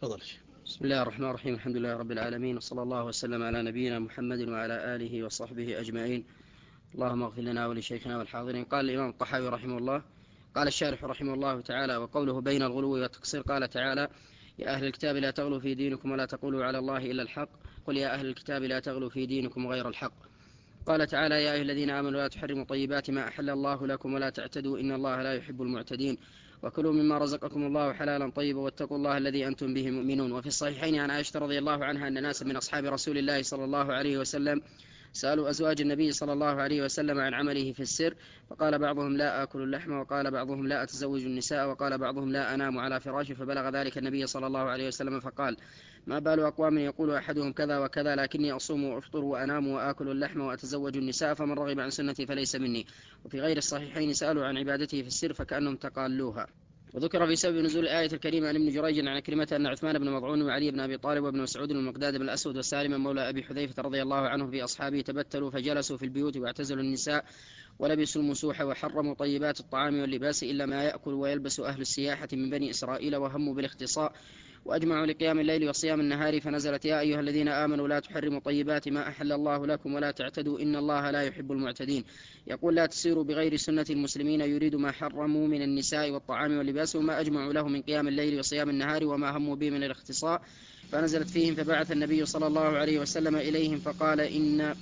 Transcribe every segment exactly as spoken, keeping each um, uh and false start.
تفضل. بسم الله الرحمن الرحيم. الحمد لله رب العالمين، وصلى الله وسلم على نبينا محمد وعلى آله وصحبه أجمعين. اللهم اغفر لنا ولشيخنا والحاضرين. قال الإمام الطحاوي رحمه الله، قال الشارح رحمه الله تعالى: وقوله بين الغلو والتقصير، قال تعالى: يا أهل الكتاب لا تغلوا في دينكم ولا تقولوا على الله إلا الحق، قل يا أهل الكتاب لا تغلوا في دينكم غير الحق. قال تعالى: يا أيها الذين آمنوا لا تحرموا طيبات ما أحل الله لكم ولا تعتدوا إن الله لا يحب المعتدين، وكلوا مما رزقكم الله حلالا طيبا واتقوا الله الذي أنتم به مؤمنون. وفي الصحيحين عن عائشة رضي الله عنها أن ناسا من أصحاب رسول الله صلى الله عليه وسلم سألوا أزواج النبي صلى الله عليه وسلم عن عمله في السر، فقال بعضهم: لا آكل اللحم، وقال بعضهم: لا أتزوج النساء، وقال بعضهم: لا أنام على فراشي. فبلغ ذلك النبي صلى الله عليه وسلم فقال: ما بال أقوام يقول أحدهم كذا وكذا، لكني أصوم وأفطر وأنام وآكل اللحم وأتزوج النساء، فمن رغب عن سنتي فليس مني. وفي غير الصحيحين سألوا عن عبادته في السر فكأنهم تقالوها. وذكر في سبب نزول الآية الكريمة عن ابن جريج عن كلمة أن عثمان بن مظعون وعلي بن أبي طالب وابن مسعود والمقداد بن الأسود وسالم مولى أبي حذيفة رضي الله عنه في أصحابه تبتلوا فجلسوا في البيوت واعتزلوا النساء ولبسوا المسوح وحرموا طيبات الطعام واللباس إلا ما يأكل ويلبس أهل السياحة من بني إسرائيل، وهموا بالاختصاء وأجمعوا لقيام الليل وصيام النهار، فنزلت: يا أيها الذين آمنوا لا تحرموا طيبات ما أحل الله لكم ولا تعتدوا إن الله لا يحب المعتدين. يقول: لا تسيروا بغير سنة المسلمين، يريد ما حرموا من النساء والطعام واللباس وما أجمعوا له من قيام الليل وصيام النهار وما هموا به من الاختصاء، فنزلت فيهم. فبعث النبي صلى الله عليه وسلم إليهم فقال: إن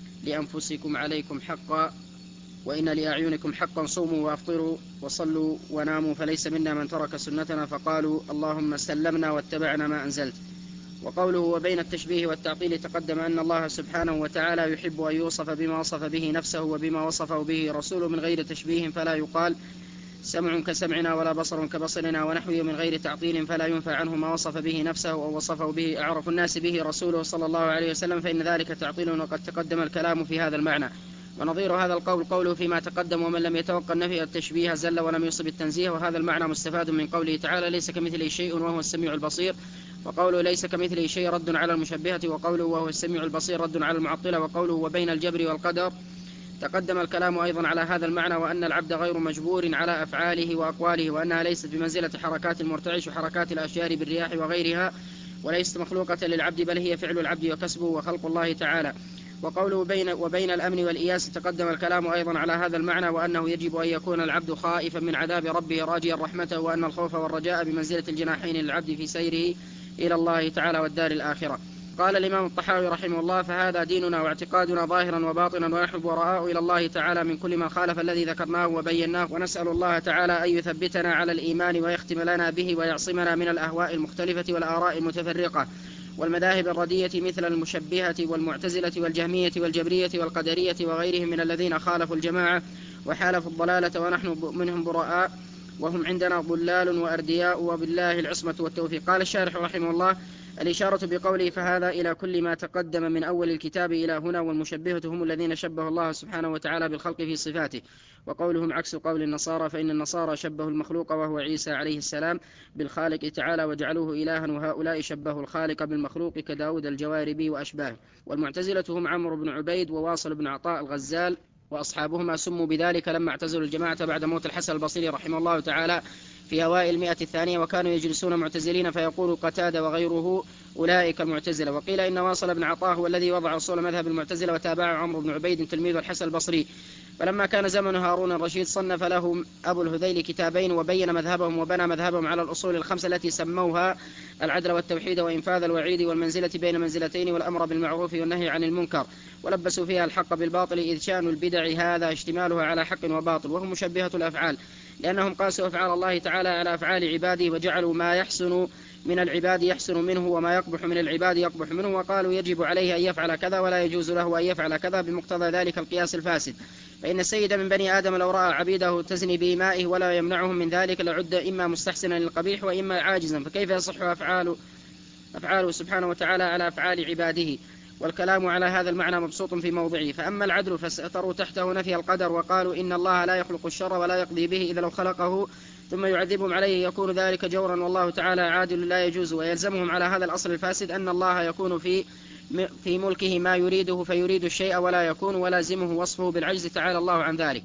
لأنفسكم عليكم حقا، وإن لأعينكم حقا، صوموا وأفطروا وصلوا وناموا، فليس منا من ترك سنتنا. فقالوا: اللهم سلمنا واتبعنا ما أنزلت. وقوله: وبين التشبيه والتعطيل، تقدم أن الله سبحانه وتعالى يحب أن يوصف بما وصف به نفسه وبما وصفه به رسوله من غير تشبيه، فلا يقال سمع كسمعنا ولا بصر كبصرنا ونحوه من غير تعطيل، فلا ينفع عنه ما وصف به نفسه أو وصفه به أعرف الناس به رسوله صلى الله عليه وسلم، فإن ذلك تعطيل، وقد تقدم الكلام في هذا المعنى. ونظير هذا القول قوله فيما تقدم: ومن لم يتوقع النفي التشبيه زل ولم يصب التنزيه. وهذا المعنى مستفاد من قوله تعالى: ليس كمثله شيء وهو السميع البصير. وقوله ليس كمثله شيء رد على المشبهة، وقوله وهو السميع البصير رد على المعطلة. وقوله وبين الجبر والقدر تقدم الكلام أيضا على هذا المعنى، وأن العبد غير مجبور على أفعاله وأقواله، وأنها ليست بمنزلة حركات المرتعش وحركات الأشجار بالرياح وغيرها، وليست مخلوقة للعبد، بل هي فعل العبد وكسبه وخلق الله تعالى. وقوله بين وبين الأمن والإياس تقدم الكلام أيضا على هذا المعنى، وأنه يجب أن يكون العبد خائفا من عذاب ربه راجيا رحمته، وأن الخوف والرجاء بمنزلة الجناحين للعبد في سيره إلى الله تعالى والدار الآخرة. قال الإمام الطحاوي رحمه الله: فهذا ديننا واعتقادنا ظاهرا وباطنا، ونحن براء إلى الله تعالى من كل من خالف الذي ذكرناه وبيناه، ونسأل الله تعالى أن يثبتنا على الإيمان ويختم لنا به ويعصمنا من الأهواء المختلفة والآراء المتفرقة والمذاهب الردية مثل المشبهة والمعتزلة والجهمية والجبرية والقدرية وغيرهم من الذين خالفوا الجماعة وحالفوا الضلالة، ونحن منهم براء وهم عندنا ضلال وأردياء، وبالله العصمة والتوفيق. قال الشارح رحمه الله: الإشارة بقوله فهذا إلى كل ما تقدم من أول الكتاب إلى هنا، والمشبهة هم الذين شبه الله سبحانه وتعالى بالخلق في صفاته، وقولهم عكس قول النصارى، فإن النصارى شبهوا المخلوق وهو عيسى عليه السلام بالخالق تعالى وجعلوه إلها، وهؤلاء شبهوا الخالق بالمخلوق كداود الجواربي وأشباهه. والمعتزلة هم عمرو بن عبيد وواصل بن عطاء الغزال وأصحابهما، سموا بذلك لما اعتزلوا الجماعة بعد موت الحسن البصري رحمه الله تعالى في أوائل المئة الثانية، وكانوا يجلسون معتزلين، فيقول قتادة وغيره أولئك المعتزلة. وقيل إن واصل بن عطاء هو الذي وضع أصول مذهب المعتزلة، وتابعه عمرو بن عبيد تلميذ الحسن البصري. فلما كان زمن هارون الرشيد صنف لهم أبو الهذيل كتابين وبين مذهبهم وبنى مذهبهم على الأصول الخمسة التي سموها العدل والتوحيد وإنفاذ الوعيد والمنزلة بين منزلتين والأمر بالمعروف والنهي عن المنكر، ولبسوا فيها الحق بالباطل، إذ شأن البدع هذا اشتمالها على حق وباطل، وهم مشبهة الأفعال، لأنهم قاسوا أفعال الله تعالى على أفعال عباده، وجعلوا ما يحسن من العباد يحسن منه وما يقبح من العباد يقبح منه، وقالوا يجب عليه أن يفعل كذا ولا يجوز له أن يفعل كذا بمقتضى ذلك القياس الفاسد. فإن السيد من بني آدم لو رأى عبيده تزني بإمائه ولا يمنعهم من ذلك لعد إما مستحسنا للقبيح وإما عاجزا، فكيف يصح أفعاله أفعاله سبحانه وتعالى على أفعال عباده؟ والكلام على هذا المعنى مبسوط في موضعه. فأما العدل فسأتروا تحته نفي القدر، وقالوا إن الله لا يخلق الشر ولا يقضي به، إذا لو خلقه ثم يعذبهم عليه يكون ذلك جورا، والله تعالى عادل لا يجوز. ويلزمهم على هذا الأصل الفاسد أن الله يكون في في ملكه ما يريده فيريد الشيء ولا يكون، ولازمه وصفه بالعجز تعالى الله عن ذلك.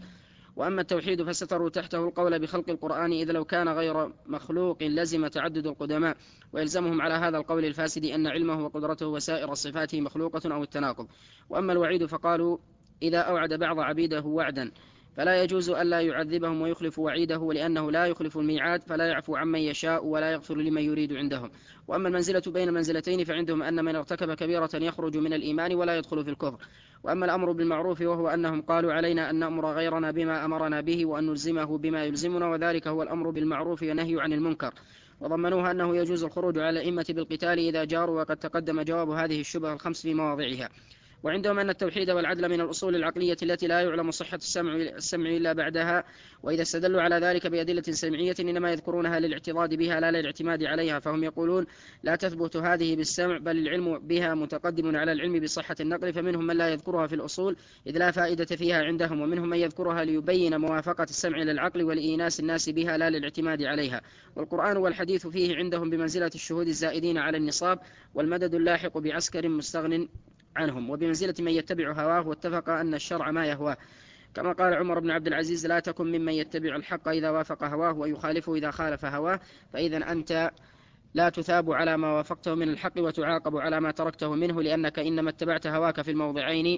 وأما التوحيد فستروا تحته القول بخلق القرآن، إذ لو كان غير مخلوق لزم تعدد القدماء، ويلزمهم على هذا القول الفاسد أن علمه وقدرته وسائر صفاته مخلوقة أو التناقض. وأما الوعيد فقالوا إذا أوعد بعض عبيده وعدا فلا يجوز ألا يعذبهم ويخلف وعيده، لأنه لا يخلف الميعاد، فلا يعفو عمن يشاء ولا يغفر لمن يريد عندهم. وأما المنزلة بين المنزلتين فعندهم أن من ارتكب كبيرة يخرج من الإيمان ولا يدخل في الكفر. وأما الأمر بالمعروف وهو أنهم قالوا علينا أن نأمر غيرنا بما أمرنا به وأن نلزمه بما يلزمنا، وذلك هو الأمر بالمعروف ونهي عن المنكر، وضمنوها أنه يجوز الخروج على الأئمة بالقتال إذا جاروا، وقد تقدم جواب هذه الشبهة الخمس في مواضعها. وعندهم أن التوحيد والعدل من الأصول العقلية التي لا يعلم صحة السمع, السمع إلا بعدها، وإذا استدلوا على ذلك بأدلة سمعية إنما يذكرونها للاعتضاد بها لا للاعتماد عليها، فهم يقولون لا تثبت هذه بالسمع، بل العلم بها متقدم على العلم بصحة النقل. فمنهم من لا يذكرها في الأصول إذ لا فائدة فيها عندهم، ومنهم من يذكرها ليبين موافقة السمع للعقل ولإيناس الناس بها لا للاعتماد عليها. والقرآن والحديث فيه عندهم بمنزلة الشهود الزائدين على النصاب، والمدد اللاحق بعسكر مستغن عنهم، وبمنزلة من يتبع هواه، واتفق أن الشرع ما يهواه، كما قال عمر بن عبد العزيز لا تكن ممن يتبع الحق إذا وافق هواه ويخالفه إذا خالف هواه، فإذا أنت لا تثاب على ما وافقته من الحق وتعاقب على ما تركته منه، لأنك إنما اتبعت هواك في الموضعين،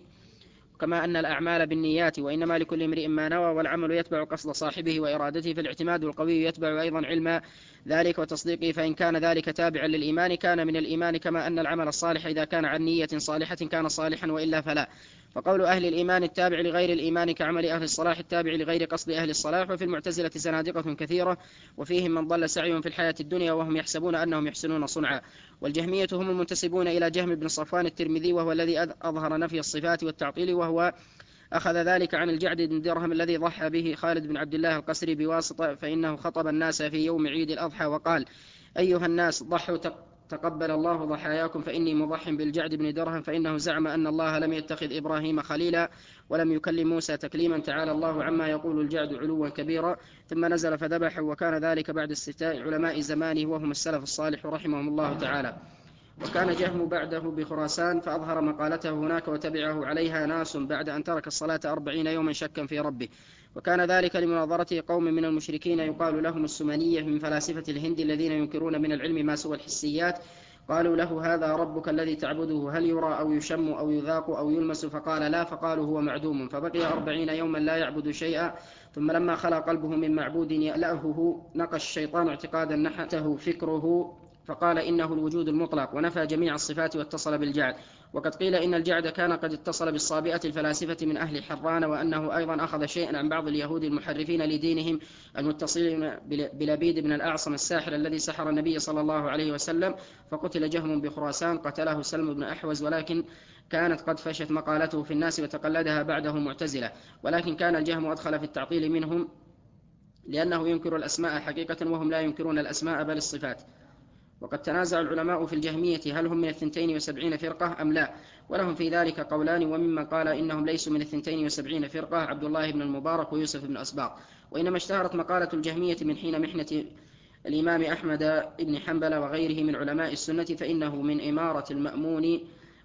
كما أن الأعمال بالنيات وإنما لكل امرئ ما نوى، والعمل يتبع قصد صاحبه وإرادته، فالاعتماد القوي يتبع أيضا علم ذلك وتصديقه، فإن كان ذلك تابعا للإيمان كان من الإيمان، كما أن العمل الصالح إذا كان عن نية صالحة كان صالحا وإلا فلا. فقول أهل الإيمان التابع لغير الإيمان كعمل أهل الصلاح التابع لغير قصد أهل الصلاح. وفي المعتزلة زنادقة كثيرة، وفيهم من ضل سعيهم في الحياة الدنيا وهم يحسبون أنهم يحسنون صنعا. والجهمية هم المنتسبون إلى جهم بن صفوان الترمذي، وهو الذي أظهر نفي الصفات والتعطيل، وهو أخذ ذلك عن الجعد بن درهم الذي ضحى به خالد بن عبد الله القسري بواسطة، فإنه خطب الناس في يوم عيد الأضحى وقال أيها الناس ضحوا تقبل الله ضحاياكم، فإني مضح بالجعد بن درهم، فإنه زعم أن الله لم يتخذ إبراهيم خليلا ولم يكلم موسى تكليما، تعالى الله عما يقول الجعد علوا كبيرا. ثم نزل فذبحوا، وكان ذلك بعد استفتاء علماء زمانه وهم السلف الصالح رحمهم الله تعالى. وكان جهم بعده بخراسان فأظهر مقالته هناك وتبعه عليها ناس بعد أن ترك الصلاة أربعين يوما شكا في ربه، وكان ذلك لمناظرته قوم من المشركين يقال لهم السمنية من فلاسفة الهند الذين ينكرون من العلم ما سوى الحسيات. قالوا له هذا ربك الذي تعبده هل يرى أو يشم أو يذاق أو يلمس؟ فقال لا، فقالوا هو معدوم، فبقي أربعين يوما لا يعبد شيئا، ثم لما خلى قلبه من معبود يألهه نقش الشيطان اعتقادا نحته فكره فقال إنه الوجود المطلق، ونفى جميع الصفات واتصل بالجعد. وقد قيل إن الجعد كان قد اتصل بالصابئة الفلاسفة من أهل حران، وأنه أيضا أخذ شيئا عن بعض اليهود المحرفين لدينهم المتصلين بلبيد بن الأعصم الساحر الذي سحر النبي صلى الله عليه وسلم، فقتل جهم بخراسان قتله سلم بن أحوز، ولكن كانت قد فشت مقالته في الناس وتقلدها بعده معتزلة. ولكن كان الجهم أدخل في التعطيل منهم، لأنه ينكر الأسماء حقيقة وهم لا ينكرون الأسماء بل الصفات. وقد تنازع العلماء في الجهمية هل هم من الثنتين وسبعين فرقة أم لا، ولهم في ذلك قولان، وممن قال إنهم ليسوا من الثنتين وسبعين فرقة عبد الله بن المبارك ويوسف بن أسباط. وإنما اشتهرت مقالة الجهمية من حين محنة الإمام أحمد بن حنبل وغيره من علماء السنة، فإنه من إمارة المأمون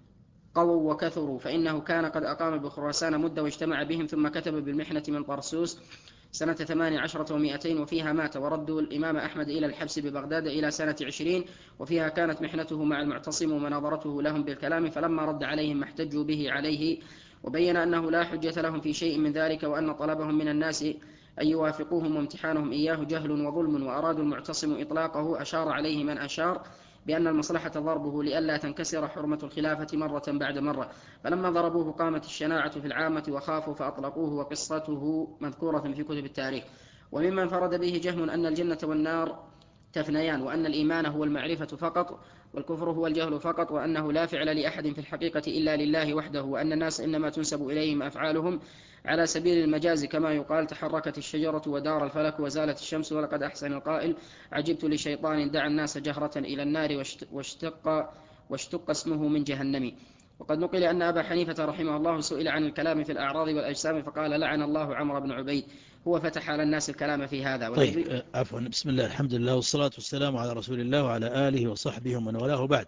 قووا وكثروا، فإنه كان قد أقام بخراسان مدة واجتمع بهم، ثم كتب بالمحنة من طرسوس سنة ثمان عشرة ومائتين، وفيها مات، وردوا الإمام أحمد إلى الحبس ببغداد إلى سنة عشرين، وفيها كانت محنته مع المعتصم ومناظرته لهم بالكلام، فلما رد عليهم ما احتجوا به عليه، وبين أنه لا حجة لهم في شيء من ذلك، وأن طلبهم من الناس أن يوافقوهم وامتحانهم إياه جهل وظلم، وأرادوا المعتصم إطلاقه، أشار عليه من أشار بأن المصلحة ضربه لئلا تنكسر حرمة الخلافة مرة بعد مرة، فلما ضربوه قامت الشناعة في العامة وخافوا فأطلقوه، وقصته مذكورة في كتب التاريخ. وممن فرد به جهم أن الجنة والنار تفنيان، وأن الإيمان هو المعرفة فقط والكفر هو الجهل فقط، وأنه لا فعل لأحد في الحقيقة إلا لله وحده، وأن الناس إنما تنسب إليهم أفعالهم على سبيل المجاز، كما يقال تحركت الشجرة ودار الفلك وزالت الشمس. ولقد أحسن القائل عجبت لشيطان دعا الناس جهرة إلى النار واشتق, واشتق اسمه من جهنم. وقد نقل أن أبا حنيفة رحمه الله سئل عن الكلام في الأعراض والأجسام فقال لعن الله عمرو بن عبيد، هو فتح على الناس الكلام في هذا. طيب عفوا، بسم الله الحمد لله والصلاة والسلام على رسول الله وعلى آله وصحبه ومن والاه بعد.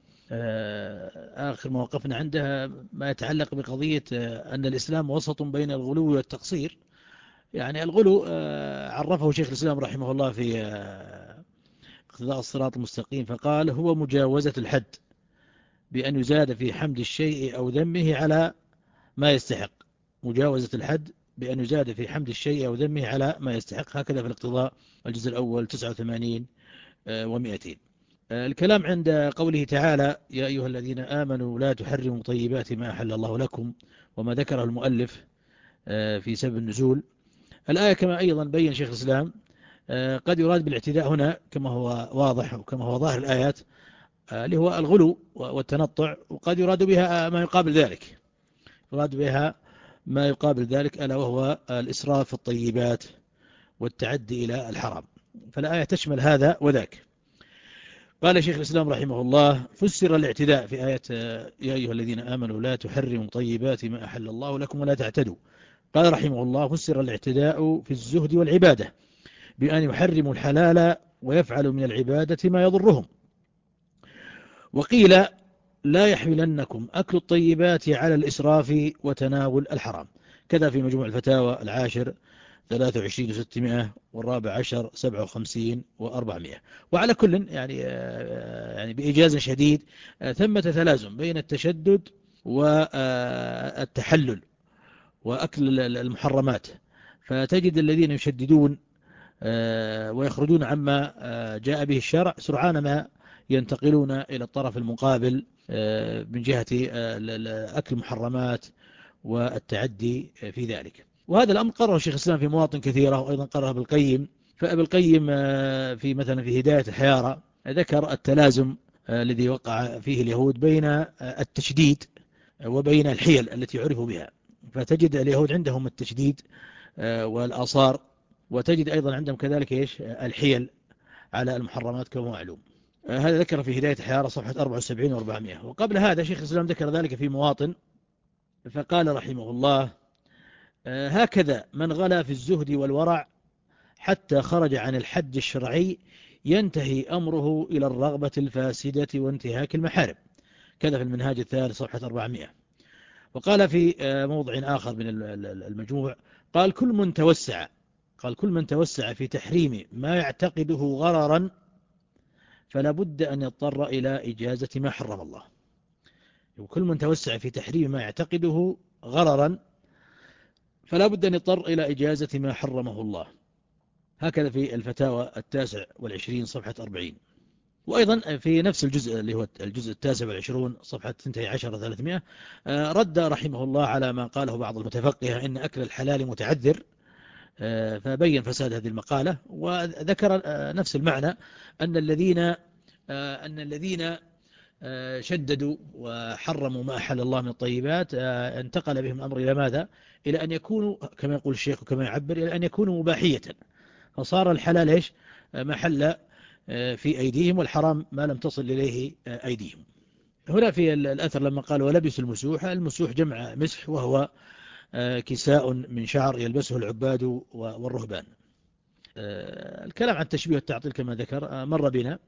آخر ما وقفنا عندها ما يتعلق بقضية أن الإسلام وسط بين الغلو والتقصير، يعني الغلو عرفه شيخ الإسلام رحمه الله في اقتضاء الصراط المستقيم، فقال هو مجاوزة الحد بأن يزاد في حمد الشيء أو ذمه على ما يستحق. مجاوزة الحد بأن يزاد في حمد الشيء أو ذمه على ما يستحق. هكذا في الاقتضاء الجزء الأول تسعة وثمانين ومئتين. الكلام عند قوله تعالى يا أيها الذين آمنوا لا تحرموا طيبات ما أحل الله لكم، وما ذكره المؤلف في سبب النزول. الآية كما أيضا بين شيخ الإسلام قد يراد بالاعتداء هنا كما هو واضح وكما هو ظاهر الآيات اللي هو الغلو والتنطع، وقد يراد بها ما يقابل ذلك، يراد بها ما يقابل ذلك ألا وهو الإسراف في الطيبات والتعدي إلى الحرام. فالآية تشمل هذا وذاك. قال شيخ الإسلام رحمه الله فسر الاعتداء في آية يا أيها الذين آمنوا لا تحرموا طيبات ما أحل الله لكم ولا تعتدوا. قال رحمه الله فسر الاعتداء في الزهد والعبادة بأن يحرموا الحلال ويفعلوا من العبادة ما يضرهم. وقيل لا يحملنكم أكل الطيبات على الإسراف وتناول الحرام. كذا في مجموع الفتاوى العاشر ثلاثة وعشرين وستمائة والرابع عشر سبعة وخمسين وأربعمائة. وعلى كل يعني يعني بإيجاز شديد ثمة تلازم بين التشدد والتحلل وأكل المحرمات. فتجد الذين يشددون ويخرجون عما جاء به الشرع سرعان ما ينتقلون إلى الطرف المقابل من جهة أكل المحرمات والتعدي في ذلك. وهذا الأمر قرره شيخ الإسلام في مواطن كثيرة، وأيضا قرره ابن القيم. فابن القيم في مثلا في هداية الحيارى ذكر التلازم الذي وقع فيه اليهود بين التشديد وبين الحيل التي عرفوا بها. فتجد اليهود عندهم التشديد والآثار، وتجد أيضا عندهم كذلك إيش الحيل على المحرمات كما معلوم. هذا ذكر في هداية الحيارى صفحة أربعة وسبعين وأربعمائة. وقبل هذا شيخ الإسلام ذكر ذلك في مواطن فقال رحمه الله هكذا من غلا في الزهد والورع حتى خرج عن الحد الشرعي ينتهي أمره إلى الرغبة الفاسدة وانتهاك المحارم. كذا في المنهاج الثالث صفحة أربعمائة. وقال في موضع آخر من المجموع قال كل من توسع قال كل من توسع في تحريم ما يعتقده غررا فلا بد أن يضطر إلى إجازة ما حرم الله. وكل من توسع في تحريم ما يعتقده غررا فلا بد أن يضطر إلى إجازة ما حرمه الله. هكذا في الفتاوى التاسع والعشرين صفحة أربعين. وأيضا في نفس الجزء اللي هو الجزء التاسع والعشرون صفحة اثنتي عشر وثلاثمائة رد رحمه الله على ما قاله بعض المتفقهة إن أكل الحلال متعذر، فبين فساد هذه المقالة وذكر نفس المعنى أن الذين أن الذين شددوا وحرموا ما أحل الله من الطيبات انتقل بهم الأمر إلى ماذا؟ إلى أن يكونوا كما يقول الشيخ وكما يعبر إلى أن يكونوا مباحية، فصار الحلال إيش محل في أيديهم والحرام ما لم تصل إليه أيديهم. هنا في الأثر لما قال ولبس المسوح، المسوح جمع مسح وهو كساء من شعر يلبسه العباد والرهبان. الكلام عن التشبيه والتعطيل كما ذكر مر بنا.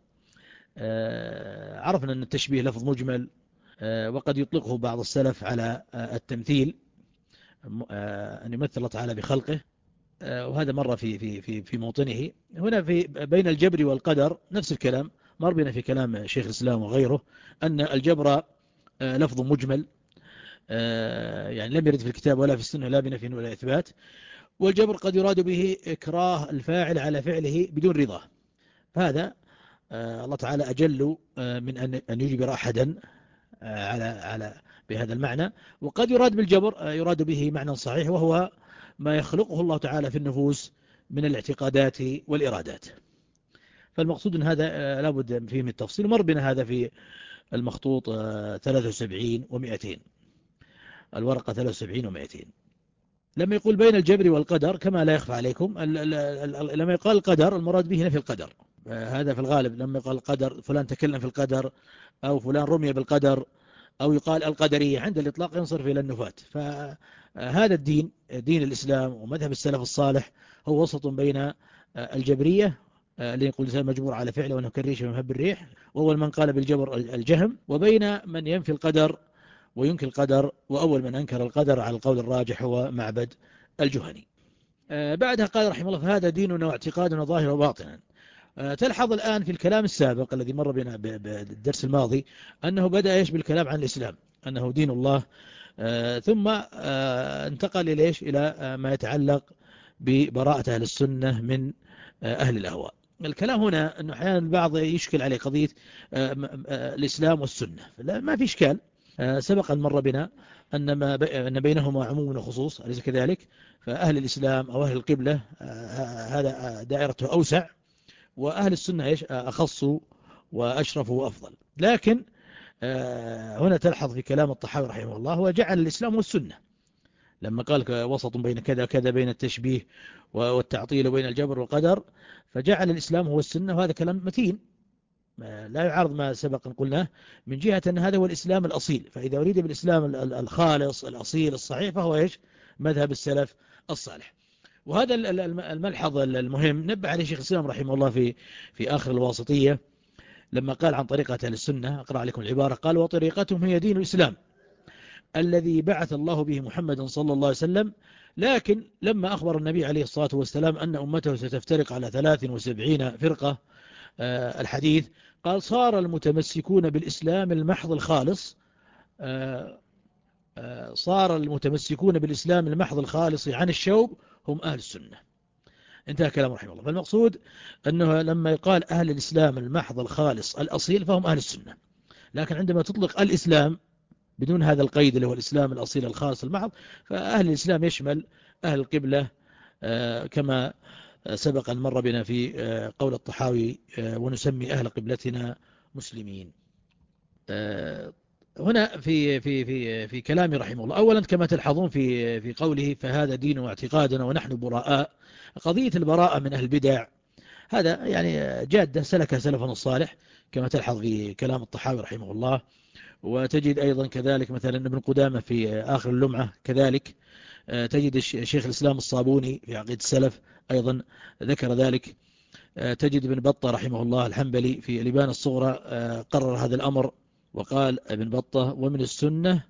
عرفنا أن التشبيه لفظ مجمل وقد يطلقه بعض السلف على التمثيل، أن يمثل الله تعالى بخلقه، وهذا مر في في في في موطنه. هنا في بين الجبر والقدر نفس الكلام مر بنا في كلام شيخ الإسلام وغيره أن الجبر لفظ مجمل، يعني لم يرد في الكتاب ولا في السنة لا بنفي ولا إثبات. والجبر قد يراد به إكراه الفاعل على فعله بدون رضاه، فهذا الله تعالى أجل من أن يجبر أحدا على على بهذا المعنى. وقد يراد بالجبر يراد به معنى صحيح وهو ما يخلقه الله تعالى في النفوس من الاعتقادات والإرادات. فالمقصود أن هذا لابد فيه من التفصيل. مر بنا هذا في المخطوط ثلاثة وسبعين ومئتين، الورقة ثلاثة وسبعين ومئتين. لما يقول بين الجبر والقدر كما لا يخفى عليكم، لما يقال القدر المراد به نفي القدر، هذا في الغالب. لما يقال القدر فلان تكلم في القدر أو فلان رمي بالقدر أو يقال القدرية، عند الإطلاق ينصرف إلى النفاة. فهذا الدين دين الإسلام ومذهب السلف الصالح هو وسط بين الجبرية اللي يقول الإنسان مجبور على فعله وأنه كالريش ومهب الريح، وأول من قال بالجبر الجهم، وبين من ينفي القدر وينكر القدر، وأول من أنكر القدر على القول الراجح هو معبد الجهني. بعدها قال رحمه الله فهذا ديننا واعتقادنا ظاهرا وباطنا. تلحظ الآن في الكلام السابق الذي مر بنا بالدرس الماضي أنه بدأ إيش بالكلام عن الإسلام أنه دين الله، ثم انتقل إلى إيش إلى ما يتعلق ببراءة أهل السنة من أهل الأهواء. الكلام هنا أنه أحيانا البعض يشكل عليه قضية الإسلام والسنة، لا ما في إشكال. سبق أن مر بنا أن ما أن بينهما عموم وخصوص، أليس كذلك؟ فأهل الإسلام أو أهل القبلة هذا دائرته أوسع، وأهل السنة إيش أخص وأشرف وأفضل. لكن هنا تلحظ في كلام الطحاوي رحمه الله هو جعل الإسلام والسنة لما قال وسط بين كذا كذا بين التشبيه والتعطيل وبين الجبر والقدر، فجعل الإسلام هو السنة، وهذا كلام متين لا يعارض ما سبق أن قلناه من جهة أن هذا هو الإسلام الأصيل. فإذا أريد بالإسلام الخالص الأصيل الصحيح فهو إيش مذهب السلف الصالح. وهذا الملحظ المهم نبه عليه شيخ الإسلام رحمه الله في في آخر الواسطية لما قال عن طريقة أهل السنة. أقرأ لكم العبارة، قال وطريقتهم هي دين الإسلام الذي بعث الله به محمدا صلى الله عليه وسلم، لكن لما أخبر النبي عليه الصلاة والسلام أن أمته ستفترق على ثلاث وسبعين فرقة الحديث، قال صار المتمسكون بالإسلام المحض الخالص صار المتمسكون بالإسلام المحض الخالص عن الشوب هم أهل السنة. انتهى كلام رحمه الله. فالمقصود أنه لما يقال أهل الإسلام المحض الخالص الأصيل فهم أهل السنة، لكن عندما تطلق الإسلام بدون هذا القيد اللي هو الإسلام الأصيل الخالص المحض، فأهل الإسلام يشمل أهل القبلة كما سبق أن مر بنا في قول الطحاوي ونسمي أهل قبلتنا مسلمين. هنا في في في في كلامي رحمه الله أولا كما تلحظون في في قوله فهذا دين واعتقادنا ونحن براء، قضية البراءة من أهل البدع هذا يعني جادة سلك سلفنا الصالح كما تلحظ في كلام الطحاوي رحمه الله. وتجد أيضا كذلك مثلا ابن قدامة في آخر اللمعة كذلك، تجد شيخ الإسلام الصابوني في عقيدة السلف أيضا ذكر ذلك، تجد ابن بطة رحمه الله الحنبلي في الإبانة الصغرى قرر هذا الأمر وقال ابن بطة ومن السنة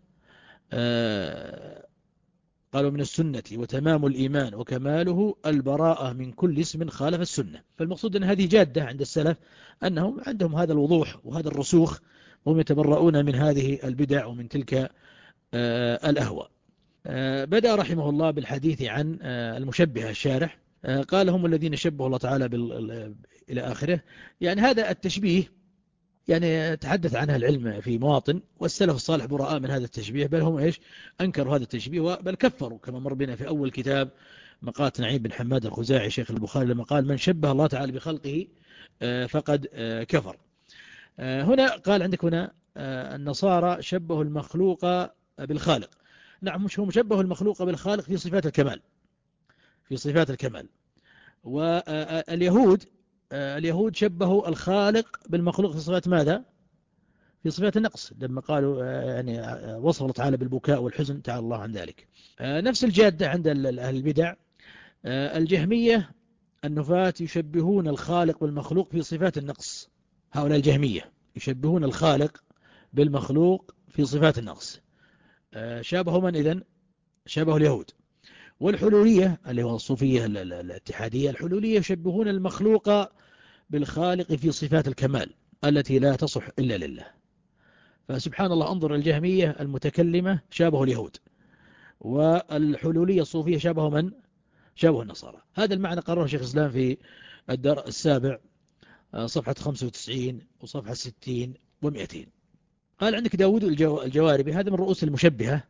قالوا من السنة وتمام الإيمان وكماله البراءة من كل اسم خالف السنة. فالمقصود أن هذه جادة عند السلف أنهم عندهم هذا الوضوح وهذا الرسوخ وهم يتبرؤون من هذه البدع ومن تلك الأهواء. بدأ رحمه الله بالحديث عن المشبهة الشارح، قال هم الذين شبهوا الله تعالى بال... إلى آخره. يعني هذا التشبيه يعني تحدث عنها العلم في مواطن، والسلف الصالح براء من هذا التشبيه، بل هم إيش أنكروا هذا التشبيه بل كفروا كما مر بنا في أول كتاب مقالة نعيم بن حماد الخزاعي شيخ البخاري لما قال من شبه الله تعالى بخلقه فقد كفر. هنا قال عندك هنا النصارى شبهوا المخلوق بالخالق. نعم مش هم شبهوا المخلوق بالخالق في صفات الكمال في صفات الكمال واليهود اليهود شبهوا الخالق بالمخلوق في صفات ماذا؟ في صفات النقص لما قالوا يعني وصف الله تعالى بالبكاء والحزن تعالى الله عن ذلك. نفس الجادة عند أهل البدع. الجهمية النفاة يشبهون الخالق بالمخلوق في صفات النقص. هؤلاء الجهمية يشبهون الخالق بالمخلوق في صفات النقص. شابهوا من إذن؟ شابهوا اليهود. والحلولية اللي هو الصوفية الاتحادية الحلولية يشبهون المخلوق بالخالق في صفات الكمال التي لا تصح إلا لله. فسبحان الله انظر الجهمية المتكلمة شابه اليهود، والحلولية الصوفية شابه من؟ شابه النصارى. هذا المعنى قرره شيخ الإسلام في الدرء السابع صفحة خمسة وتسعين وصفحة ستين ومئتين. قال عندك داود الجواربي هذا من رؤوس المشبهة،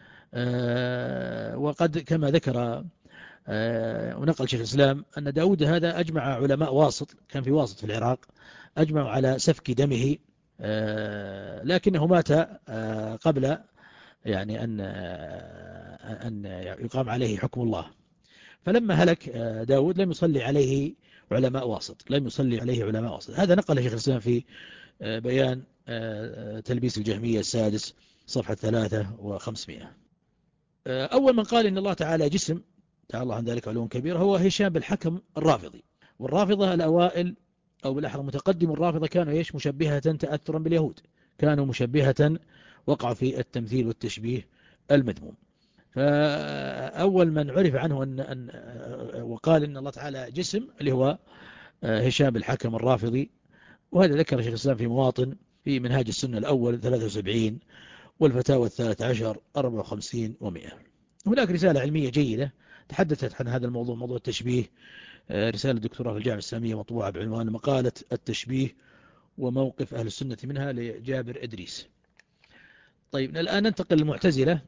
وقد كما ذكر ونقل شيخ الإسلام أن داود هذا أجمع علماء واسط، كان في واسط في العراق، أجمعوا على سفك دمه، لكنه مات قبل يعني أن أن يقام عليه حكم الله. فلما هلك داود لم يصلي عليه علماء واسط لم يصلي عليه علماء واسط. هذا نقل شيخ الإسلام في بيان تلبيس الجهمية السادس صفحة ثلاثة وخمسمائة. أول من قال إن الله تعالى جسم تعالى الله عن ذلك علوم كبير هو هشام بالحكم الرافضي. والرافضة الأوائل أو بالأحرى متقدم الرافضة كانوا إيش مشبهة تأثرا باليهود، كانوا مشبهة وقعوا في التمثيل والتشبيه المذموم. فأول من عرف عنه أن, أن وقال إن الله تعالى جسم اللي هو هشام الحكم الرافضي، وهذا ذكر شيخ الإسلام في مواطن في منهاج السنة الأول ثلاثة وسبعين والفتاوى الثالث عشر أربعة وخمسين ومئة. هناك رسالة علمية جيدة تحدثت عن هذا الموضوع، موضوع التشبيه، رسالة دكتوراه في الجامعة الإسلامية مطبوعة بعنوان مقالة التشبيه وموقف أهل السنة منها لجابر إدريس. طيب الآن ننتقل للمعتزلة.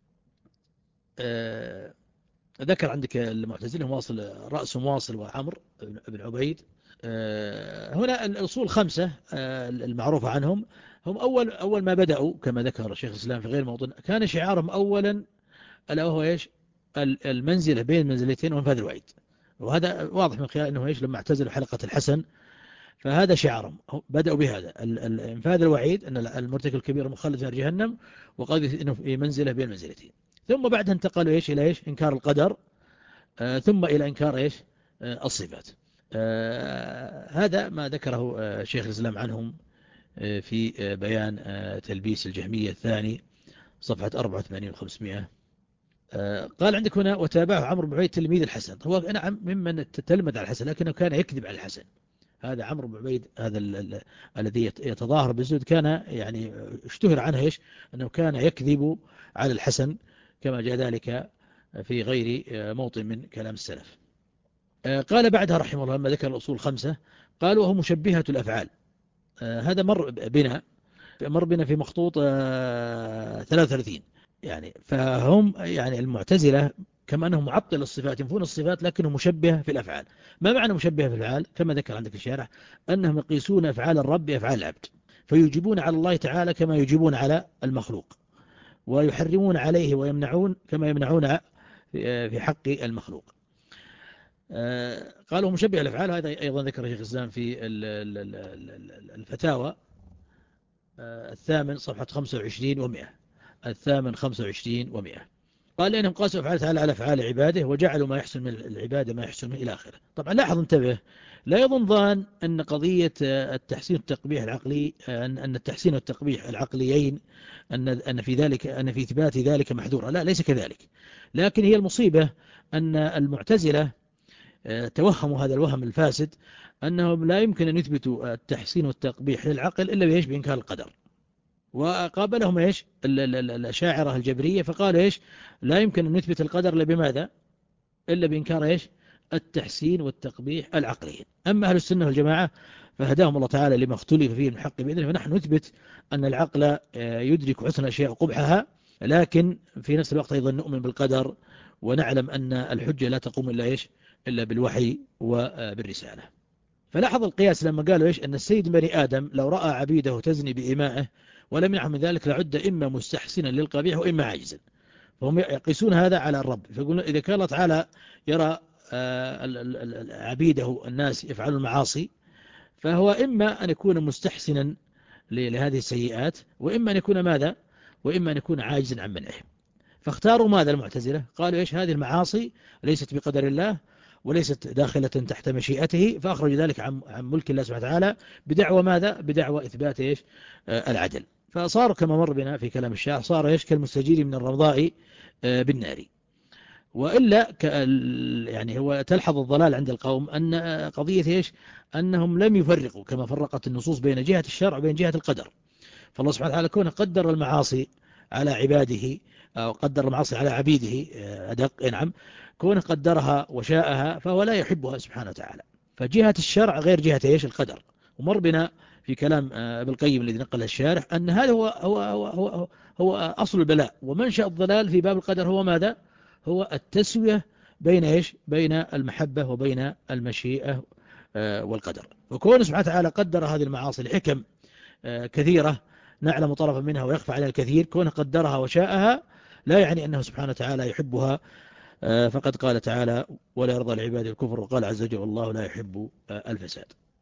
آه ذكر عندك المعتزلة مواصل رأس مواصل وعمر بن عبيد. آه هنا الأصول خمسة آه المعروفة عنهم، هم أول أول ما بدأوا كما ذكر شيخ الإسلام في غير موطن، كان شعارهم أولا ألا وهو إيش؟ المنزلة بين المنزلتين وانفاذ الوعيد. وهذا واضح من خلال أنه إيش لما اعتزلوا حلقة الحسن، فهذا شعارهم، بدأوا بهذا انفاذ الوعيد أن المرتكب الكبير مخلد في جهنم، وقال إنه في منزلة بين المنزلتين. ثم بعدها انتقلوا إيش إلى إيش؟ إنكار القدر، آه ثم إلى إنكار إيش؟ آه الصفات. آه هذا ما ذكره آه شيخ الإسلام عنهم آه في آه بيان آه تلبيس الجهمية الثاني صفحة أربعة وثمانين وخمسمائة. آه قال عندك هنا وتابعه عمرو بن عبيد تلميذ الحسن، هو نعم ممن تتلمذ على الحسن لكنه كان يكذب على الحسن. هذا عمرو بن عبيد هذا الذي يتظاهر بالزهد كان يعني اشتهر عنه ايش؟ انه كان يكذب على الحسن، كما جاء ذلك في غير موطن من كلام السلف. قال بعدها رحمه الله لما ذكر الأصول خمسة، قال وهو مشبهة الأفعال. هذا مر بنا مر بنا في مخطوط ثلاثة وثلاثين. يعني فهم يعني المعتزلة كما أنهم معطل الصفات ينفون الصفات لكنهم مشبهة في الأفعال. ما معنى مشبهة في الأفعال؟ كما ذكر عندك الشارح أنهم يقيسون أفعال الرب بأفعال العبد، فيجيبون على الله تعالى كما يجيبون على المخلوق، ويحرمون عليه ويمنعون كما يمنعون في حق المخلوق. قالوا مشبه الأفعال، هذا أيضا ذكر شيخ الإسلام في الفتاوى الثامن صفحة خمسة وعشرين ومئة، الثامن خمسة وعشرين ومئة. قال لأنهم قاسوا أفعال تعالى على أفعال عباده وجعلوا ما يحسن من العبادة ما يحسن من إلى آخره. طبعا لاحظ انتبه، لا يظن ظان أن قضية التحسين والتقبيح العقلي أن التحسين والتقبيح العقليين أن أن في ذلك أن في إثبات ذلك محذورة، لا ليس كذلك. لكن هي المصيبة أن المعتزلة توهموا هذا الوهم الفاسد أنهم لا يمكن أن يثبتوا التحسين والتقبيح للعقل إلا بإيش؟ بإنكار القدر. وقابلهم إيش الأشاعرة الجبرية فقالوا إيش؟ لا يمكن أن نثبت القدر إلا بماذا؟ إلا بإنكار إيش؟ التحسين والتقبيح العقلي. أما أهل السنة والجماعة فهداهم الله تعالى لما اختلف فيه من حق بإذنه، فنحن نثبت أن العقل يدرك حسن الأشياء وقبحها، لكن في نفس الوقت أيضا نؤمن بالقدر، ونعلم أن الحجة لا تقوم إلا إيش؟ إلا بالوحي وبالرسالة. فلاحظ القياس لما قالوا إيش؟ أن السيد بني آدم لو رأى عبيده تزني بإمائه ولم ينعم من ذلك لعد إما مستحسنا للقبيح وإما عاجزا، فهم يقيسون هذا على الرب. فيقولون إذا كان الله تعالى يرى عبيده الناس يفعلون المعاصي، فهو إما أن يكون مستحسنا لهذه السيئات، وإما أن يكون ماذا؟ وإما أن يكون عاجزا عن منعهم. فاختاروا ماذا المعتزلة؟ قالوا إيش؟ هذه المعاصي ليست بقدر الله وليست داخلة تحت مشيئته، فأخرج ذلك عن ملك الله سبحانه وتعالى بدعوى ماذا؟ بدعوى إثبات إيش؟ آه العدل. فصار كما مر بنا في كلام الشاعر صار إيش؟ كالمستجير من الرمضاء آه بالنار. وإلا يعني هو تلحظ الضلال عند القوم أن قضية إيش؟ أنهم لم يفرقوا كما فرقت النصوص بين جهة الشرع وبين جهة القدر. فالله سبحانه وتعالى كونه قدر المعاصي على عباده أو قدر المعاصي على عبيده أدق نعم، كونه قدرها وشاءها فهو لا يحبها سبحانه وتعالى. فجهة الشرع غير جهة إيش؟ القدر. ومر بنا في كلام ابن القيم الذي نقله الشارح أن هذا هو, هو, هو, هو, هو أصل البلاء ومنشأ الضلال في باب القدر. هو ماذا؟ هو التسوية بين إيش؟ بين المحبة وبين المشيئة والقدر. وكونه سبحانه وتعالى قدر هذه المعاصي لحكم كثيرة نعلم طرفا منها ويخفى عليها الكثير، كونه قدرها وشاءها لا يعني أنه سبحانه وتعالى يحبها. فقد قال تعالى ولا يرضى العباد الكفر، وقال عز وجل والله لا يحب الفساد.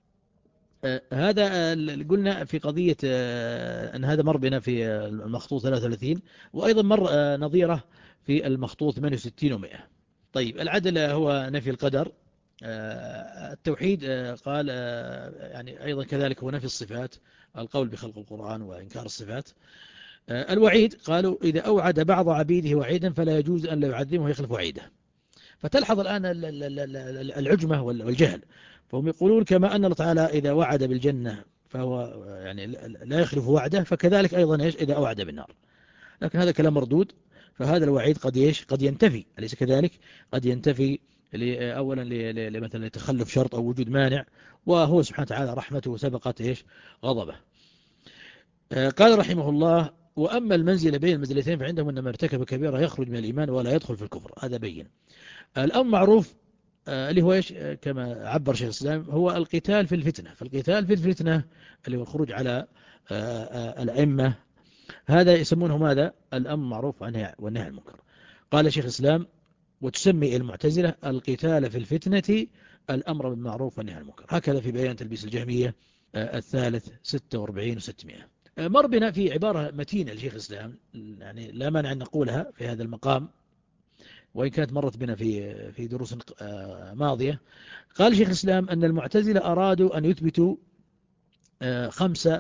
هذا قلنا في قضية أن هذا مر بنا في المخطوط ثلاثة وثلاثين، وأيضا مر نظيره في المخطوط ثمانية وستين ومئة. طيب العدل هو نفي القدر. التوحيد قال يعني أيضا كذلك هو نفي الصفات، القول بخلق القرآن وإنكار الصفات. الوعيد قالوا إذا أوعد بعض عبيده وعيدا فلا يجوز أن لا يعذبه ويخلف وعيده. فتلحظ الآن العجمة والجهل. فهم يقولون كما أن الله تعالى إذا وعد بالجنة فهو يعني لا يخلف وعده، فكذلك أيضا إيش إذا أوعد بالنار. لكن هذا كلام مردود. فهذا الوعيد قد إيش قد ينتفي، أليس كذلك؟ قد ينتفي أولا لمثلا لتخلف شرط أو وجود مانع، وهو سبحانه وتعالى رحمته سبقت إيش غضبه. قال رحمه الله: وأما المنزل بين المنزلتين فعندهم أن من ارتكب كبيرة يخرج من الإيمان ولا يدخل في الكفر. هذا بين. الأمر معروف اللي هو إيش كما عبر شيخ الإسلام هو القتال في الفتنة. فالقتال في الفتنة اللي هو الخروج على الأئمة، هذا يسمونه ماذا؟ الأمر معروف والنهي عن المنكر. قال شيخ الإسلام: وتسمي المعتزلة القتال في الفتنة الأمر بالمعروف والنهي عن المنكر. هكذا في بيان تلبيس الجهمية الثالث ستة وأربعين وستمائة. مر بنا في عبارة متينة لشيخ الإسلام، يعني لا مانع أن نقولها في هذا المقام، وإن كانت مرت بنا في في دروس ماضية. قال شيخ الإسلام أن المعتزلة أرادوا أن يثبتوا خمسة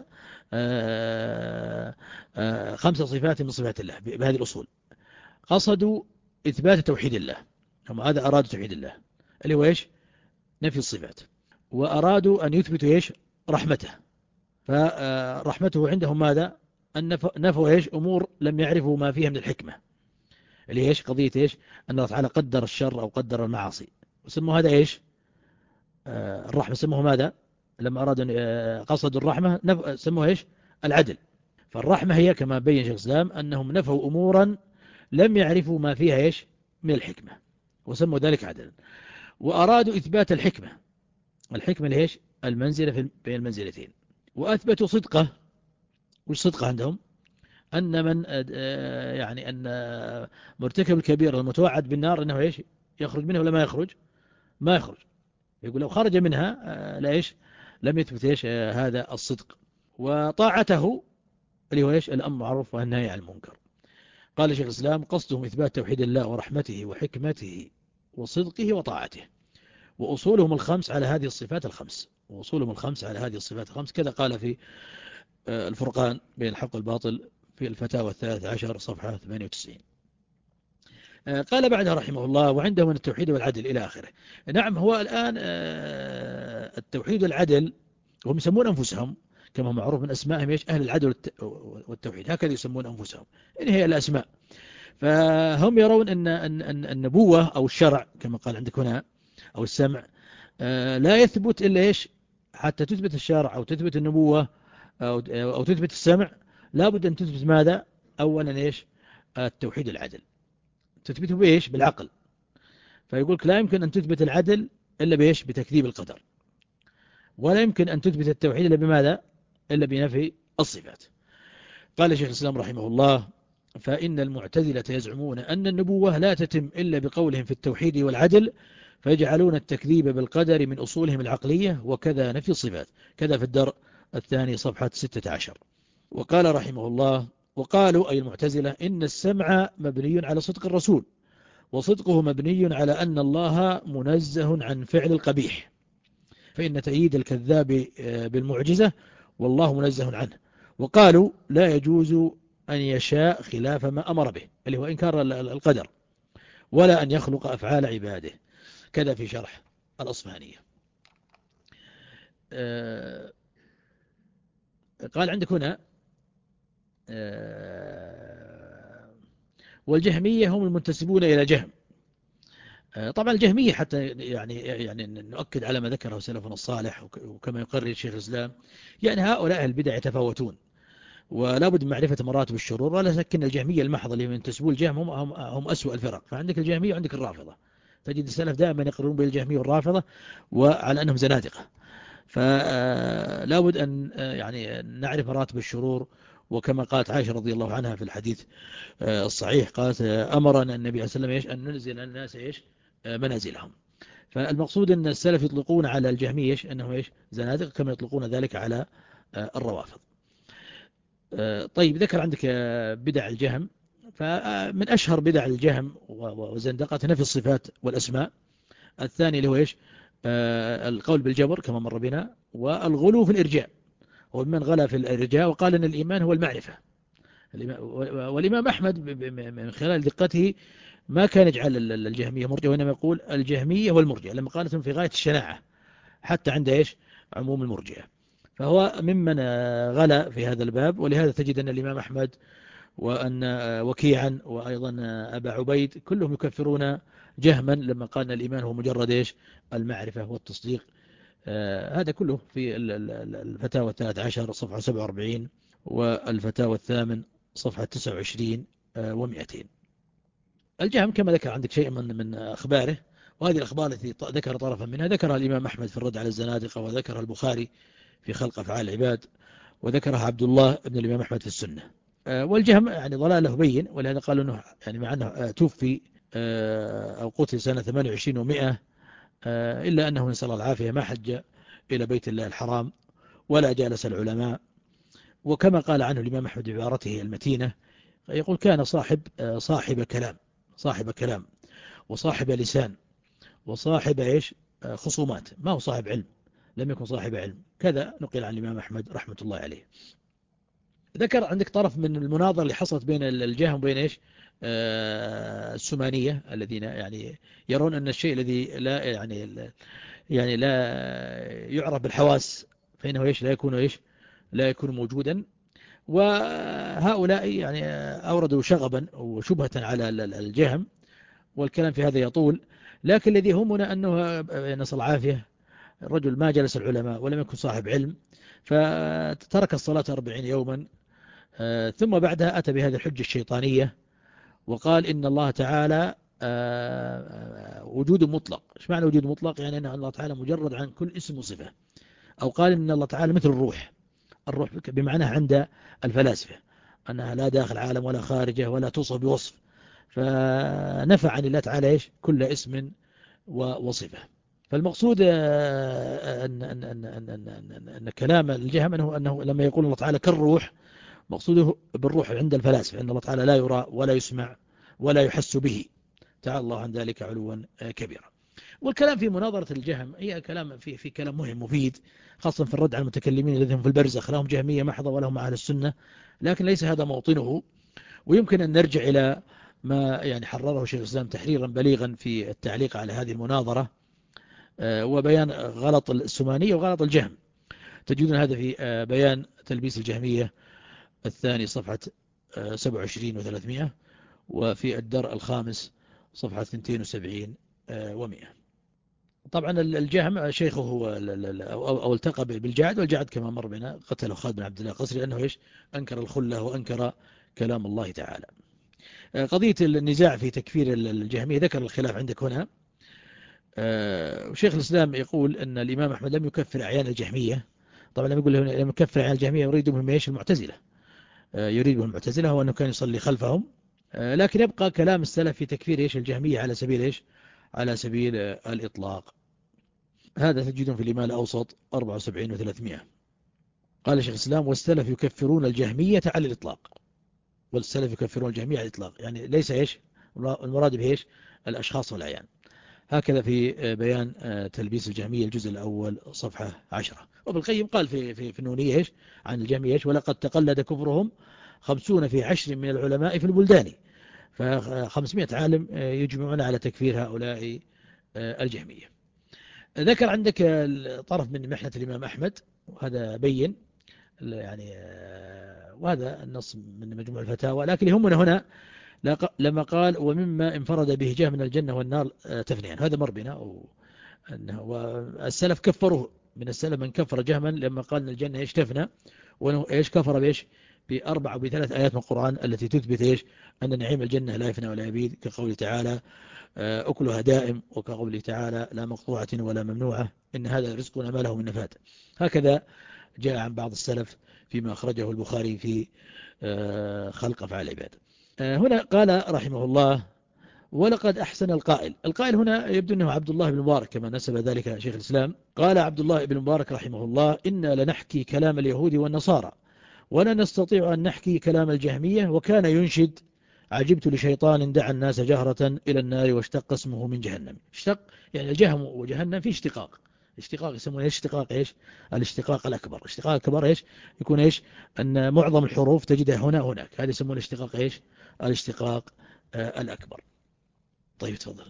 خمسة صفات من صفات الله بهذه الأصول. قصدوا إثبات توحيد الله، هم هذا أرادوا توحيد الله اللي هو إيش؟ نفي الصفات. وأرادوا أن يثبتوا إيش؟ رحمته. فرحمته عندهم ماذا؟ أن نفوا إيش؟ أمور لم يعرفوا ما فيها من الحكمة، اللي إيش؟ قضية إيش؟ أن الله تعالى قدر الشر أو قدر المعاصي، وسموا هذا إيش؟ آه الرحمة. سموه ماذا؟ لما أرادوا آه قصدوا الرحمة نف... سموه إيش؟ العدل. فالرحمة هي كما بين شيخ الإسلام أنهم نفوا أمورا لم يعرفوا ما فيها إيش؟ من الحكمة، وسموا ذلك عدلا. وأرادوا إثبات الحكمة. الحكمة اللي إيش؟ المنزلة في بين المنزلتين. وأثبتوا صدقه. والصدقة عندهم أن من يعني أن مرتكب الكبيرة المتوعد بالنار أنه إيش؟ يخرج منها ولا ما يخرج؟ ما يخرج. يقول لو خرج منها لا إيش؟ لم يثبت إيش هذا الصدق. وطاعته اللي هو إيش؟ الأمر معروف والنهي عن المنكر. قال شيخ الإسلام: قصدهم إثبات توحيد الله ورحمته وحكمته وصدقه وطاعته. وأصولهم الخمس على هذه الصفات الخمس. وأصولهم الخمس على هذه الصفات الخمس. كذا قال في الفرقان بين الحق والباطل في الفتاوى الثالث عشر صفحة ثمانية وتسعين. قال بعدها رحمه الله: وعندهم من التوحيد والعدل إلى آخره. نعم، هو الآن التوحيد والعدل هم يسمون أنفسهم كما معروف من أسمائهم إيش؟ أهل العدل والتوحيد، هكذا يسمون أنفسهم، إن هي الأسماء. فهم يرون أن أن النبوة أو الشرع كما قال عندك هنا أو السمع لا يثبت إلا إيش؟ حتى تثبت الشرع أو تثبت النبوة أو أو تثبت السمع لابد أن تثبت ماذا؟ أولا إيش؟ التوحيد والعدل. تثبته بإيش؟ بالعقل. فيقولك لا يمكن أن تثبت العدل إلا بإيش؟ بتكذيب القدر. ولا يمكن أن تثبت التوحيد إلا بماذا؟ إلا بنفي الصفات. قال شيخ الإسلام رحمه الله: فإن المعتزلة يزعمون أن النبوة لا تتم إلا بقولهم في التوحيد والعدل، فيجعلون التكذيب بالقدر من أصولهم العقلية، وكذا نفي الصفات. كذا في الدرء الثاني صفحة ستة عشر. وقال رحمه الله: وقالوا أي المعتزلة إن السمع مبني على صدق الرسول، وصدقه مبني على أن الله منزه عن فعل القبيح، فإن تأييد الكذاب بالمعجزة والله منزه عنه. وقالوا لا يجوز أن يشاء خلاف ما أمر به، اللي هو إنكار القدر، ولا أن يخلق أفعال عباده. كذا في شرح الأصفهانية. قال عندك هنا: والجهمية هم المنتسبون إلى جهم. طبعا الجهمية حتى يعني يعني نؤكد على ما ذكره سلفنا الصالح وكما يقرر شيخ الإسلام، يعني هؤلاء البدع يتفاوتون، ولا بد من معرفة مراتب الشرور. ولا شك أن الجهمية المحض اللي من تسبوا الجهم هم, هم, هم أسوأ الفرق. فعندك الجهمية وعندك الرافضة. تجد السلف دائما يقررون بالجهمية والرافضة وعلى أنهم زنادقة. فلا بد أن يعني نعرف مراتب الشرور. وكما قالت عائشة رضي الله عنها في الحديث الصحيح، قالت: أمرنا النبي عليه السلام إيش؟ أن ننزل الناس إيش؟ منازلهم. فالمقصود أن السلف يطلقون على الجهمية إيش؟ أنهم إيش؟ زنادق، كما يطلقون ذلك على الروافض. طيب، ذكر عندك بدع الجهم. فمن أشهر بدع الجهم وزندقة نفي الصفات والأسماء. الثاني اللي هو إيش؟ القول بالجبر كما مر بنا، والغلو في الإرجاء. ومن غلا في الإرجاء وقال أن الإيمان هو المعرفة، والإمام أحمد من خلال دقته ما كان يجعل الجهمية مرجئة، وإنما يقول الجهمية والمرجئة، لما قالتهم في غاية الشناعة حتى عند إيش عموم المرجئة. فهو ممن غلا في هذا الباب، ولهذا تجد أن الإمام أحمد وأن وكيعا وأيضا أبا عبيد كلهم يكفرون جهما لما قال الإيمان هو مجرد إيش المعرفة والتصديق. آه هذا كله في الفتاوى الثالث عشر صفحة سبعة وأربعين، والفتاوى الثامن صفحة تسعة وعشرين ومئتين. الجهم كما ذكر عندك شيء من من أخباره، وهذه الأخبار التي ذكر طرفا منها ذكرها الإمام أحمد في الرد على الزنادقة، وذكرها البخاري في خلق أفعال العباد، وذكرها عبد الله بن الإمام أحمد في السنة. والجهم يعني ضلاله بين، ولهذا قالوا أنه يعني مع أنه توفي أو قتل سنة ثمانية وعشرين ومئة، إلا أنه نسأل الله العافية ما حج إلى بيت الله الحرام ولا جالس العلماء. وكما قال عنه الإمام أحمد بعبارته المتينة، يقول كان صاحب صاحب كلام صاحب كلام وصاحب لسان وصاحب إيش خصومات، ما هو صاحب علم، لم يكن صاحب علم. كذا نقل عن الإمام أحمد رحمة الله عليه. ذكر عندك طرف من المناظرة اللي حصلت بين الجهم وبين إيش السمانية، الذين يعني يرون أن الشيء الذي لا يعني يعني لا يعرف بالحواس فإنه إيش لا يكون إيش لا يكون موجودا. وهؤلاء يعني أوردوا شغبا وشبهة على الجهم، والكلام في هذا يطول. لكن الذي يهمنا أنه نسأل العافية الرجل ما جلس العلماء ولم يكن صاحب علم، فترك الصلاة أربعين يوما، ثم بعدها أتى بهذه الحجة الشيطانية وقال إن الله تعالى وجود مطلق. إيش معنى وجود مطلق؟ يعني أن الله تعالى مجرد عن كل اسم وصفة. أو قال إن الله تعالى مثل الروح، الروح بمعنى عند الفلاسفة أنها لا داخل عالم ولا خارجه ولا توصف بوصف، فنفع عن الله تعالى إيش كل اسم ووصفة. فالمقصود أن, أن, أن, أن, أن, أن كلام الجهم أنه, أنه لما يقول الله تعالى كالروح، مقصوده بالروح عند الفلاسفة أن الله تعالى لا يرى ولا يسمع ولا يحس به، تعالى الله عن ذلك علوا كبيرا. والكلام في مناظرة الجهم هي كلام في في كلام مهم مفيد، خاصة في الرد على المتكلمين الذين في البرزخ، لهم جهمية محضة ولهم أهل السنة، لكن ليس هذا موطنه. ويمكن أن نرجع إلى ما يعني حرره شيخ الإسلام تحريرا بليغا في التعليق على هذه المناظرة وبيان غلط السمانية وغلط الجهم. تجدون هذا في بيان تلبيس الجهمية الثاني صفحة سبعة وعشرين وثلاثمائة، وفي الدرء الخامس صفحة اثنين وسبعين ومئة. طبعا الجهم شيخه هو أو التقى بالجعد، والجعد كما مر بنا قتله خالد بن عبد الله القسري لأنه إيش أنكر الخلة وأنكر كلام الله تعالى. قضية النزاع في تكفير الجهمية ذكر الخلاف عندك هنا. شيخ الإسلام يقول أن الإمام أحمد لم يكفر أعيان الجهمية. طبعا لم يقول لم يكفر أعيان الجهمية يريد بهم إيش المعتزلة، يريد بهم المعتزلة هو أنه كان يصلي خلفهم. لكن يبقى كلام السلف في تكفير إيش الجهمية على سبيل إيش على سبيل الإطلاق. هذا تجدون في الإمام الأوسط أربعة وسبعين وثلاثمائة. قال شيخ الإسلام والسلف يكفرون الجهمية على الإطلاق، والسلف يكفرون الجهمية على الإطلاق، يعني ليس إيش المراد به إيش الأشخاص والأعيان. هكذا في بيان تلبيس الجهمية الجزء الأول صفحة عشرة. وابن القيم قال في في في النونية إيش عن الجهمية إيش ولقد تقلد كفرهم خمسون في عشر من العلماء في البلدان. فخمسمائة عالم يجمعون على تكفير هؤلاء الجهمية. ذكر عندك طرف من محنة الإمام أحمد، وهذا بين يعني، وهذا النص من مجموع الفتاوى. لكن يهمنا هنا لما قال ومما انفرد به جهم من الجنة والنار تفنيان، هذا مر بنا. والسلف كفروه، من السلف من كفر جهما لما قال ان الجنة ايش تفنى، وانه ايش كفر بايش بأربع وبثلاث آيات من القرآن التي تثبت ايش أن نعيم الجنة لا يفنى ولا يبيد، كقوله تعالى أكلها دائم، وكقوله تعالى لا مقطوعة ولا ممنوعة إن هذا رزقنا ما له من نفاد. هكذا جاء عن بعض السلف فيما أخرجه البخاري في خلق أفعال العباد. هنا قال رحمه الله ولقد أحسن القائل. القائل هنا يبدو أنه عبد الله بن مبارك كما نسب ذلك شيخ الإسلام. قال عبد الله بن مبارك رحمه الله إنا لنحكي كلام اليهود والنصارى ولا نستطيع أن نحكي كلام الجهمية. وكان ينشد عجبت لشيطان دعا الناس جهرة إلى النار واشتق اسمه من جهنم. اشتق يعني الجهم وجهنم في اشتقاق، اشتقاق يسمونه اشتقاق إيش؟ الاشتقاق الأكبر. الاشتقاق الأكبر إيش؟ يكون إيش؟ أن معظم الحروف تجدها هنا هناك، هذا يسمونه اشتقاق إيش؟ الاشتقاق آه الأكبر. طيب تفضل.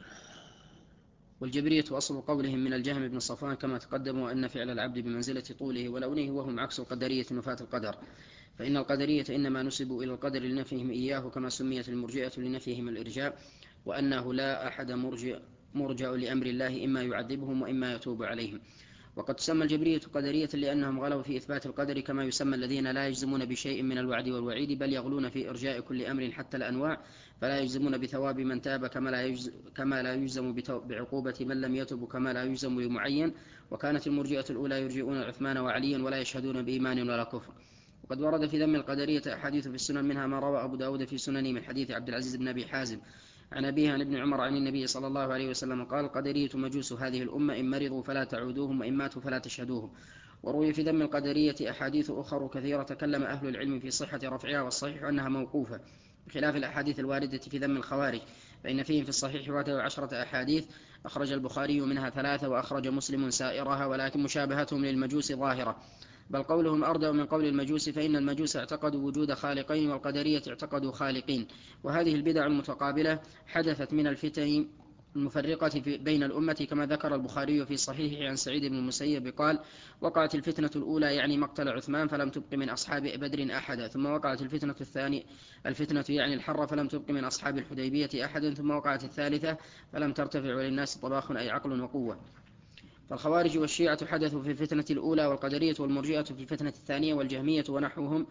والجبرية أصل قولهم من الجهم بن صفوان كما تقدم، وأن فعل العبد بمنزلة طوله ولونه، وهم عكس القدرية نفاة القدر، فإن القدرية إنما نسبوا إلى القدر لنفيهم إياه، كما سميت المرجئة لنفيهم الإرجاء، وأنه لا أحد مرجئ, مرجع لأمر الله، إما يعذبهم وإما يتوب عليهم. وقد تسمى الجبرية قدرية لأنهم غلوا في إثبات القدر، كما يسمى الذين لا يجزمون بشيء من الوعد والوعيد، بل يغلون في إرجاء كل أمر حتى الأنواع، فلا يجزمون بثواب من تاب، كما لا يجزم, كما لا يجزم بعقوبة من لم يتب، كما لا يجزم بمعين. وكانت المرجئة الأولى يرجئون عثمان وعليا ولا يشهدون بإيمان ولا كفر. وقد ورد في ذم القدرية أحاديث في السنن، منها ما روى أبو داود في سننه من حديث عبد العزيز بن أبي حازم عن أبيه عن ابن عمر عن النبي صلى الله عليه وسلم قال: القدرية مجوس هذه الأمة، إن مرضوا فلا تعودوهم، وإن ماتوا فلا تشهدوهم. وروي في ذم القدرية أحاديث أخر كثيرة تكلم أهل العلم في صحة رفعها، والصحيح أنها موقوفة، بخلاف الأحاديث الواردة في ذم الخوارج، فإن فيهم في الصحيح واحد وعشرة أحاديث، أخرج البخاري منها ثلاثة وأخرج مسلم سائرها، ولكن مشابهتهم للمجوس ظاهرة، بل قولهم أردأ من قول المجوس، فإن المجوس اعتقدوا وجود خالقين، والقدرية اعتقدوا خالقين. وهذه البدع المتقابلة حدثت من الفتن المفرقة بين الأمة، كما ذكر البخاري في صحيحه عن سعيد بن المسيب قال: وقعت الفتنة الأولى يعني مقتل عثمان فلم تبق من أصحاب بدر أحدا، ثم وقعت الفتنة الثانية الفتنة يعني الحرة فلم تبق من أصحاب الحديبية أحدا، ثم وقعت الثالثة فلم ترتفع وللناس طباخ أي عقل وقوة. فالخوارج والشيعة حدثوا في الفتنة الأولى، والقدرية والمرجئة في الفتنة الثانية، والجهمية ونحوهم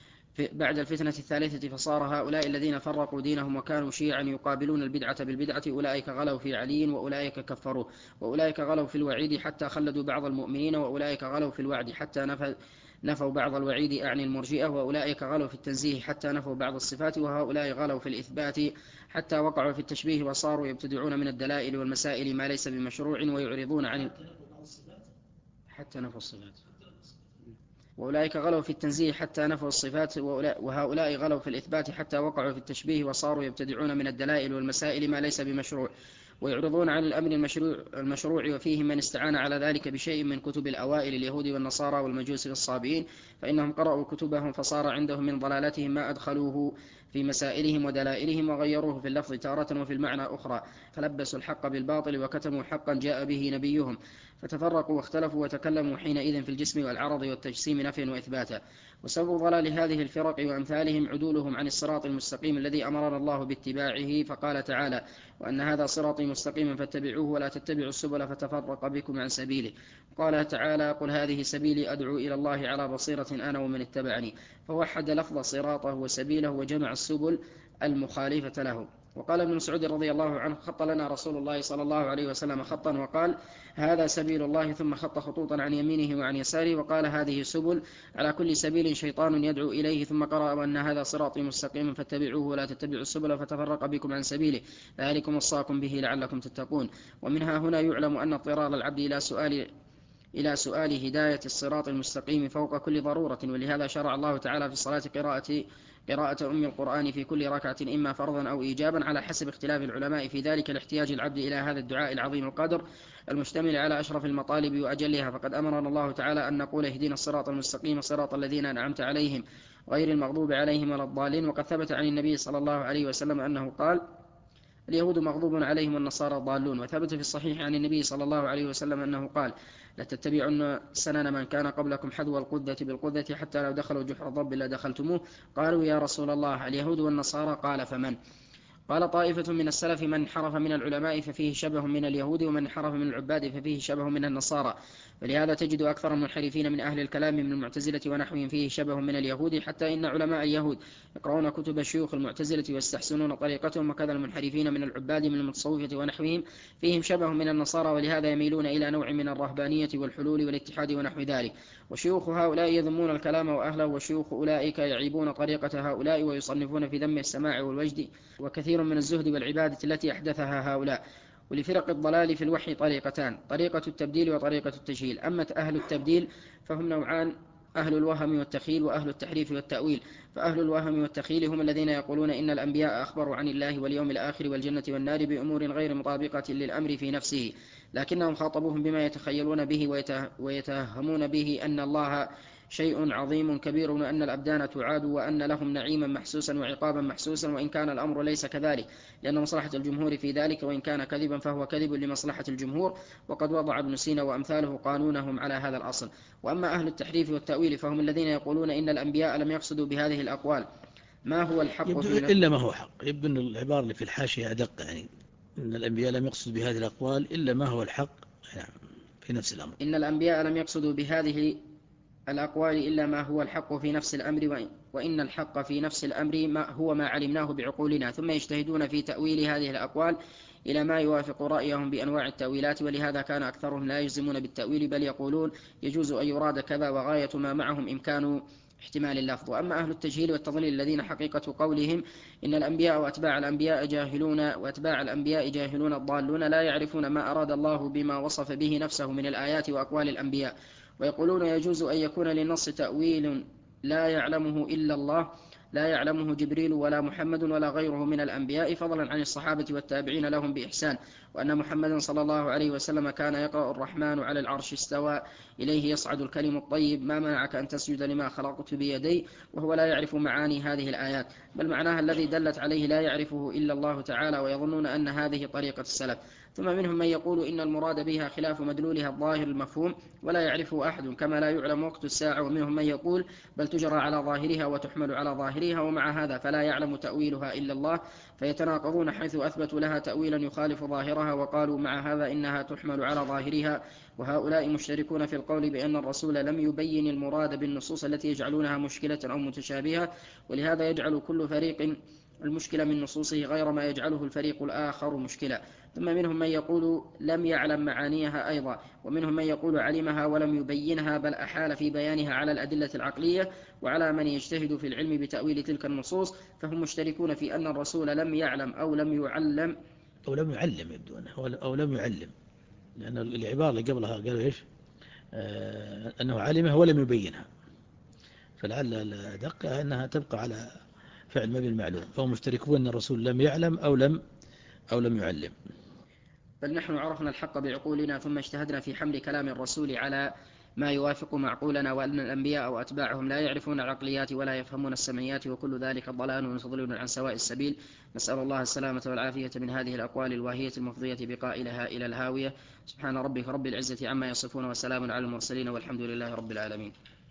بعد الفتنة الثالثة، فصار هؤلاء الذين فرقوا دينهم وكانوا شيعا يقابلون البدعة بالبدعة، أولئك غلوا في علي وأولئك كفروا، وأولئك غلوا في الوعيد حتى خلدوا بعض المؤمنين، وأولئك غلوا في الوعد حتى نفوا بعض الوعيد أعني المرجئة، وأولئك غلوا في التنزيه حتى نفوا بعض الصفات، وهؤلاء غلوا في الإثبات حتى وقعوا في التشبيه، وصاروا يبتدعون من الدلائل والمسائل ما ليس بمشروع، ويعرضون عن حتى نفوا الصفات، وأولئك غلوا في التنزيه حتى نفوا الصفات، وهؤلاء غلوا في الإثبات حتى وقعوا في التشبيه، وصاروا يبتدعون من الدلائل والمسائل ما ليس بمشروع، ويعرضون عن الأمر المشروع, المشروع وفيه من استعان على ذلك بشيء من كتب الأوائل اليهود والنصارى والمجوس والصابئين، فإنهم قرأوا كتبهم فصار عندهم من ضلالتهم ما أدخلوه في مسائلهم ودلائلهم، وغيروه في اللفظ تارة وفي المعنى أخرى، فلبسوا الحق بالباطل وكتموا حقا جاء به نبيهم، فتفرقوا واختلفوا وتكلموا حينئذ في الجسم والعرض والتجسيم نفيا وإثباتا. وسبب ضلال هذه الفرق وأمثالهم عدولهم عن الصراط المستقيم الذي أمرنا الله باتباعه، فقال تعالى: وأن هذا صراطي مستقيما فاتبعوه ولا تتبعوا السبل فتفرق بكم عن سبيله. قال تعالى: قل هذه سبيلي أدعو إلى الله على بصيرة أنا ومن اتبعني، فوحد لفظ صراطه وسبيله وجمع السبل المخالفة له. وقال ابن مسعود رضي الله عنه: خط لنا رسول الله صلى الله عليه وسلم خطا وقال: هذا سبيل الله، ثم خط خطوطا عن يمينه وعن يساره وقال: هذه سبل، على كل سبيل شيطان يدعو إليه، ثم قرأ: وأن هذا صراطي مستقيما فاتبعوه ولا تتبعوا السبل فتفرق بكم عن سبيله، ذلكم وصاكم به لعلكم تتقون. ومنها هنا يعلم أن اضطرار العبد إلى سؤال إلى سؤال هداية الصراط المستقيم فوق كل ضرورة، ولهذا شرع الله تعالى في الصلاة قراءة قراءة أم القرآن في كل ركعة، إما فرضا أو إيجابا على حسب اختلاف العلماء في ذلك لاحتياج العبد إلى هذا الدعاء العظيم القدر المشتمل على أشرف المطالب وأجلها. فقد أمرنا الله تعالى أن نقول: اهدنا الصراط المستقيم صراط الذين أنعمت عليهم غير المغضوب عليهم ولا الضالين. وقد ثبت عن النبي صلى الله عليه وسلم أنه قال: اليهود مغضوب عليهم والنصارى ضالون. وثبت في الصحيح عن النبي صلى الله عليه وسلم أنه قال: لتتبعن سنن من كان قبلكم حذو القذة بالقذة حتى لو دخلوا جحر ضب لدخلتموه. قالوا: يا رسول الله اليهود والنصارى؟ قال: فمن؟ قال طائفة من السلف: من انحرف من العلماء ففيه شبه من اليهود، ومن انحرف من العباد ففيه شبه من النصارى. فلهذا تجد أكثر المنحرفين من أهل الكلام من المعتزلة ونحوهم فيه شبه من اليهود، حتى إن علماء اليهود يقرؤون كتب شيوخ المعتزلة ويستحسنون طريقتهم، وكذا المنحرفين من العباد من المتصوفة ونحوهم فيهم شبه من النصارى، ولهذا يميلون إلى نوع من الرهبانية والحلول والاتحاد ونحو ذلك. وشيوخ هؤلاء يذمون الكلام وأهله، وشيوخ أولئك يعيبون طريقة هؤلاء ويصنفون في ذم السماع والوجد وكثير من الزهد والعبادة التي أحدثها هؤلاء. ولفرق الضلال في الوحي طريقتان: طريقة التبديل وطريقة التجهيل. أما أهل التبديل فهم نوعان أهل الوهم والتخيل وأهل التحريف والتأويل. فأهل الوهم والتخيل هم الذين يقولون إن الأنبياء أخبروا عن الله واليوم الآخر والجنة والنار بأمور غير مطابقة للأمر في نفسه، لكنهم خاطبوهم بما يتخيلون به ويتهمون به أن الله شيء عظيم كبير، وأن الأبدان تعاد، وأن لهم نعيما محسوسا وعقابا محسوسا، وإن كان الأمر ليس كذلك، لأن مصلحة الجمهور في ذلك، وإن كان كذبا فهو كذب لمصلحة الجمهور. وقد وضع ابن سينا وأمثاله قانونهم على هذا الأصل. وأما أهل التحريف والتأويل فهم الذين يقولون إن الأنبياء لم يقصدوا بهذه الأقوال ما هو الحق يبدو في نفسه إلا ما هو حق. يبدو أن العبارة اللي في الحاشية أدق، يعني إن الأنبياء لم يقصدوا بهذه الأقوال إلا ما هو الحق يعني في نفس الأمر. إن الأنبياء لم يقصدوا بهذه الأقوال إلا ما هو الحق في نفس الأمر، وإن الحق في نفس الأمر ما هو ما علمناه بعقولنا، ثم يجتهدون في تأويل هذه الأقوال إلى ما يوافق رأيهم بأنواع التأويلات. ولهذا كان أكثرهم لا يجزمون بالتأويل، بل يقولون يجوز أن يراد كذا، وغاية ما معهم إمكان احتمال اللفظ. وأما أهل التجهيل والتضليل الذين حقيقة قولهم إن الأنبياء وأتباع الأنبياء جاهلون وأتباع الأنبياء جاهلون الضالون لا يعرفون ما أراد الله بما وصف به نفسه من الآيات وأقوال الأنبياء، ويقولون يجوز أن يكون للنص تأويل لا يعلمه إلا الله، لا يعلمه جبريل ولا محمد ولا غيره من الأنبياء، فضلا عن الصحابة والتابعين لهم بإحسان، وأن محمدا صلى الله عليه وسلم كان يقرأ الرحمن على العرش استوى إليه يصعد الكلم الطيب ما منعك أن تسجد لما خلقت بيدي، وهو لا يعرف معاني هذه الآيات، بل معناها الذي دلت عليه لا يعرفه إلا الله تعالى، ويظنون أن هذه طريقة السلف. ثم منهم من يقول إن المراد بها خلاف مدلولها الظاهر المفهوم ولا يعرفه أحد، كما لا يعلم وقت الساعة. ومنهم من يقول بل تجرى على ظاهرها وتحمل على ظاهرها، ومع هذا فلا يعلم تأويلها إلا الله، فيتناقضون حيث أثبتوا لها تأويلا يخالف ظاهرها وقالوا مع هذا إنها تحمل على ظاهرها. وهؤلاء مشتركون في القول بأن الرسول لم يبين المراد بالنصوص التي يجعلونها مشكلة أو متشابهة، ولهذا يجعل كل فريق المشكلة من نصوصه غير ما يجعله الفريق الآخر مشكلة. ثم منهم من يقول لم يعلم معانيها أيضا، ومنهم من يقول علمها ولم يبينها، بل أحال في بيانها على الأدلة العقلية وعلى من يجتهد في العلم بتأويل تلك النصوص. فهم مشتركون في أن الرسول لم يعلم أو لم يعلم أو لم يعلم، يبدو أنه أو لم يعلم، لأن العبارة اللي قبلها قالوا إيش؟ آه أنه علمها ولم يبينها، فلعل الأدق أنها تبقى على فعل ما بالمعلوم. فهم مشتركون أن الرسول لم يعلم أو لم أو لم يعلم. بل نحن عرفنا الحق بعقولنا ثم اجتهدنا في حمل كلام الرسول على ما يوافق معقولنا، وأن الأنبياء وأتباعهم لا يعرفون العقليات ولا يفهمون السمعيات، وكل ذلك ضلال وتضليل عن سواء السبيل. نسأل الله السلامة والعافية من هذه الأقوال الواهية المفضية بقائلها إلى الهاوية. سبحان ربك رب العزة عما يصفون وسلام على المرسلين والحمد لله رب العالمين.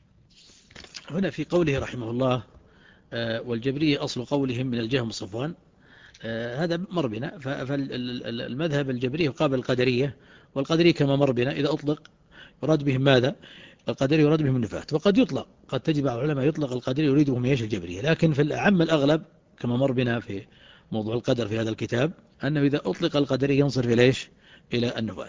هنا في قوله رحمه الله والجبرية أصل قولهم من الجهم صفوان، هذا مر بنا. فالمذهب الجبري يقابل القدرية، والقدرية كما مر بنا إذا أطلق يراد بهم ماذا؟ القدري يراد بهم النفاة. وقد يطلق، قد تجب على العلماء يطلق القدري يريد بهم ايش؟ الجبرية. لكن في الأعم الأغلب كما مر بنا في موضوع القدر في هذا الكتاب أنه إذا أطلق القدري ينصرف إليش؟ إلى النفاة.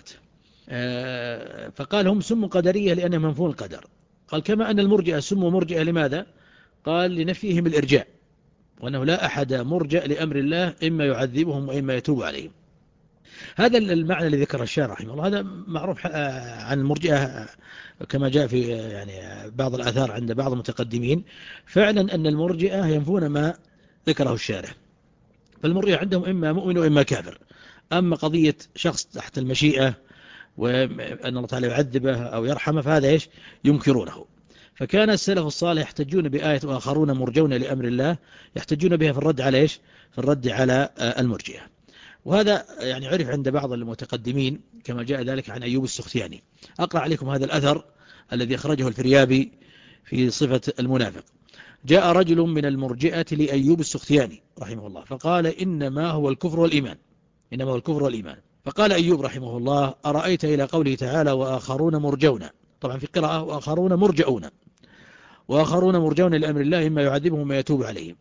فقال هم سموا قدرية لأنهم منفون القدر. قال كما أن المرجئة سموا مرجئة لماذا؟ قال لنفيهم الإرجاء، وأنه لا أحد مرجئ لأمر الله إما يعذبهم وإما يتوب عليهم. هذا المعنى الذي ذكر الشارح رحمه الله هذا معروف عن المرجئة كما جاء في يعني بعض الآثار عند بعض المتقدمين، فعلا أن المرجئة ينفون ما ذكره الشارح. فالمرجئة عندهم إما مؤمن وإما كافر. أما قضية شخص تحت المشيئة وأن الله تعالى يعذبه أو يرحمه فهذا إيش؟ ينكرونه. فكان السلف الصالح يحتجون بآية وآخرون مرجون لأمر الله، يحتجون بها في الرد على إيش؟ في الرد على المرجئة. وهذا يعني عرف عند بعض المتقدمين كما جاء ذلك عن أيوب السختياني. أقرأ عليكم هذا الأثر الذي أخرجه الفريابي في صفة المنافق. جاء رجل من المرجئة لأيوب السختياني رحمه الله فقال إنما هو الكفر والإيمان، إنما هو الكفر والإيمان. فقال أيوب رحمه الله أرأيت إلى قوله تعالى وآخرون مرجون، طبعا في قراءة وآخرون مرجعون، وآخرون مرجون لأمر الله إما يعذبهم وما يتوب عليهم،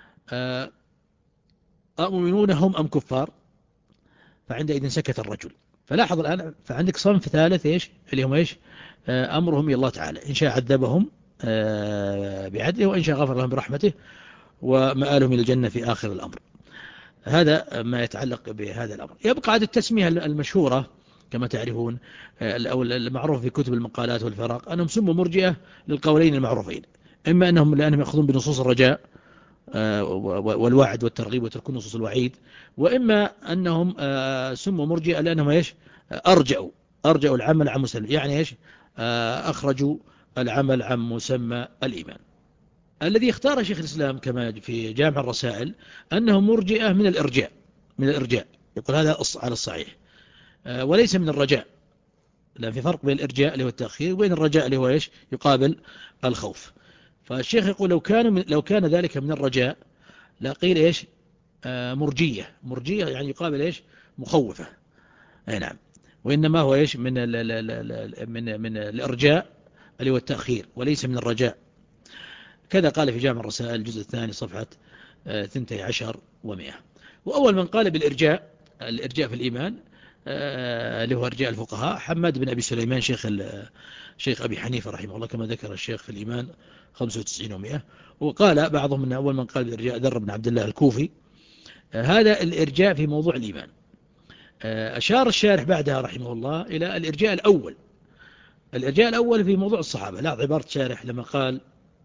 أؤمنون هم أم كفار؟ فعندئذ سكت الرجل. فلاحظ الآن فعندك صنف ثالث إيش اللي هم إيش؟ أمرهم إلى الله تعالى، إن شاء عذبهم بعدله وإن شاء غفر لهم برحمته ومآلهم إلى الجنة في آخر الأمر. هذا ما يتعلق بهذا الأمر. يبقى عاد التسمية المشهورة كما تعرفون، أو المعروف في كتب المقالات والفرق أنهم سموا مرجئة للقولين المعروفين، إما أنهم لأنهم يأخذون بنصوص الرجاء والوعد والترغيب وتركون نصوص الوعيد، وإما أنهم سموا مرجئة لأنهم إيش أرجعوا أرجعوا العمل عن مسمى، يعني إيش أخرجوا العمل عن مسمى الإيمان. الذي اختار شيخ الإسلام كما في جامع الرسائل أنه مرجئة من الإرجاء من الإرجاء يقول هذا على الصحيح، وليس من الرجاء، لأن في فرق بين الإرجاء اللي هو التأخير وبين الرجاء اللي هو إيش يقابل الخوف. فالشيخ يقول لو كان من لو كان ذلك من الرجاء لقيل إيش مرجية مرجية يعني يقابل إيش مخوفة، أي نعم، وإنما هو إيش من من من الإرجاء اللي هو التأخير وليس من الرجاء. كذا قال في جامع الرسائل الجزء الثاني صفحة اثنتي عشر ومئة. وأول من قال بالإرجاء الإرجاء في الإيمان اللي هو إرجاء الفقهاء حماد بن أبي سليمان شيخ شيخ أبي حنيفة رحمه الله، كما ذكر الشيخ في الإيمان خمسة وتسعين ومئة. وقال بعضهم من أول من قال بالإرجاء ذر بن عبد الله الكوفي. هذا الإرجاء في موضوع الإيمان. أشار الشارح بعدها رحمه الله إلى الإرجاء الأول الإرجاء الأول في موضوع الصحابة، لا عبارة الشارح لما قال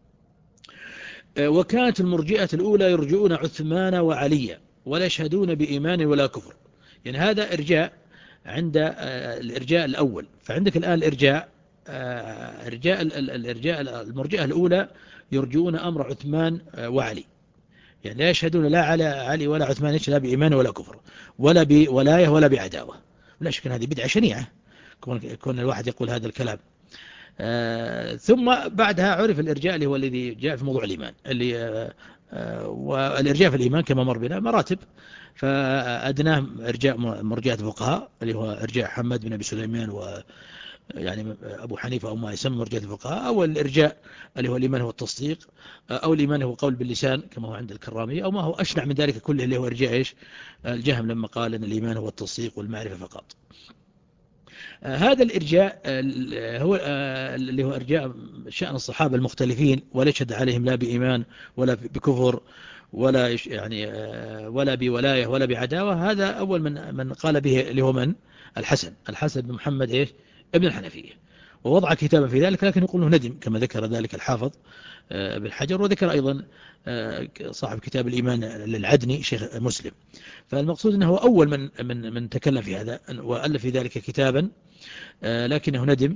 وكانت المرجئة الأولى يرجعون عثمان وعليا ولا يشهدون بإيمان ولا كفر. يعني هذا إرجاء عند الإرجاء الأول. فعندك الآن الإرجاء إرجاء الإرجاء المرجئة الأولى يرجعون أمر عثمان وعلي، يعني لا يشهدون لا على علي ولا عثمان لا بإيمان ولا كفر ولا بولاية ولا بعداوة. ولا شك أن هذه بدعة شنيعة كون الواحد يقول هذا الكلام. آه ثم بعدها عرف الإرجاء اللي هو الذي جاء في موضوع الإيمان، اللي آه آه والإرجاء في الإيمان كما مر بنا مراتب. فأدناه إرجاء مرجئة الفقهاء اللي هو إرجاء حماد بن أبي سليمان و يعني أبو حنيفة أو ما يسمى مرجئة الفقهاء، أو الإرجاء اللي هو الإيمان هو التصديق، أو الإيمان هو قول باللسان كما هو عند الكرامية، أو ما هو أشنع من ذلك كله اللي هو إرجاء إيش الجهم لما قال أن الإيمان هو التصديق والمعرفة فقط. هذا الإرجاء هو اللي هو إرجاء شأن الصحابة المختلفين ولا يشهد عليهم لا بإيمان ولا بكفر ولا يعني ولا بولاية ولا بعداوة. هذا أول من من قال به اللي هو من الحسن الحسن بن محمد إيش ابن الحنفية، ووضع كتابا في ذلك، لكن يقول له ندم كما ذكر ذلك الحافظ ابن حجر، وذكر أيضا صاحب كتاب الإيمان للعدني شيخ مسلم. فالمقصود أنه أول من من من تكلم في هذا وألف في ذلك كتابا، لكنه ندم.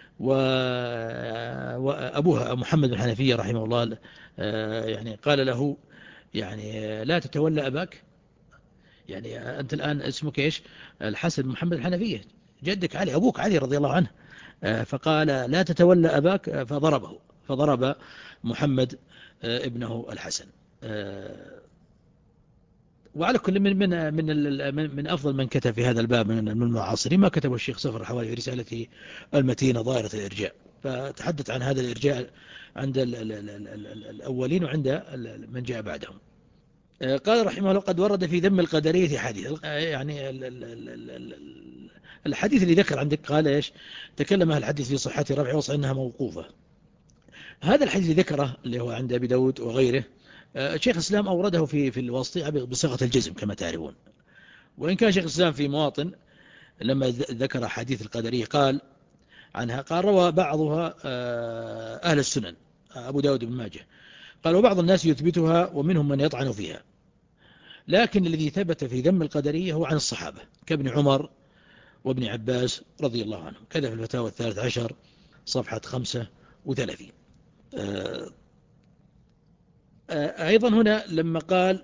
وأبوها محمد بن حنفية رحمه الله يعني قال له يعني لا تتولى أباك، يعني أنت الآن اسمك إيش الحسن بن محمد الحنفية، جدك علي أبوك علي رضي الله عنه، فقال لا تتولى أباك، فضربه فضرب محمد ابنه الحسن. وعلى كل من من من من أفضل من كتب في هذا الباب من المعاصرين ما كتبه الشيخ صفر الحوالي في رسالته المتينة ظاهرة الإرجاء، فتحدث عن هذا الإرجاء عند الأولين وعند من جاء بعدهم. قال رحمه الله قد ورد في ذم القدرية حديث، يعني الحديث اللي ذكر عندك قال إيش تكلم أهل الحديث في صحة رفع وصف أنها موقوفة. هذا الحديث اللي ذكره اللي هو عند أبي داود وغيره شيخ الإسلام أورده في في الواسطية بصيغة الجزم كما تعرفون، وإن كان شيخ الإسلام في مواطن لما ذكر حديث القدرية قال عنها قال روى بعضها أهل السنن أبو داود بن ماجه، قال وبعض الناس يثبتها ومنهم من يطعن فيها، لكن الذي ثبت في ذم القدرية هو عن الصحابة كابن عمر وابن عباس رضي الله عنهم، كذا في الفتاوى الثالث عشر صفحة خمسة وثلاثين. أيضا هنا لما قال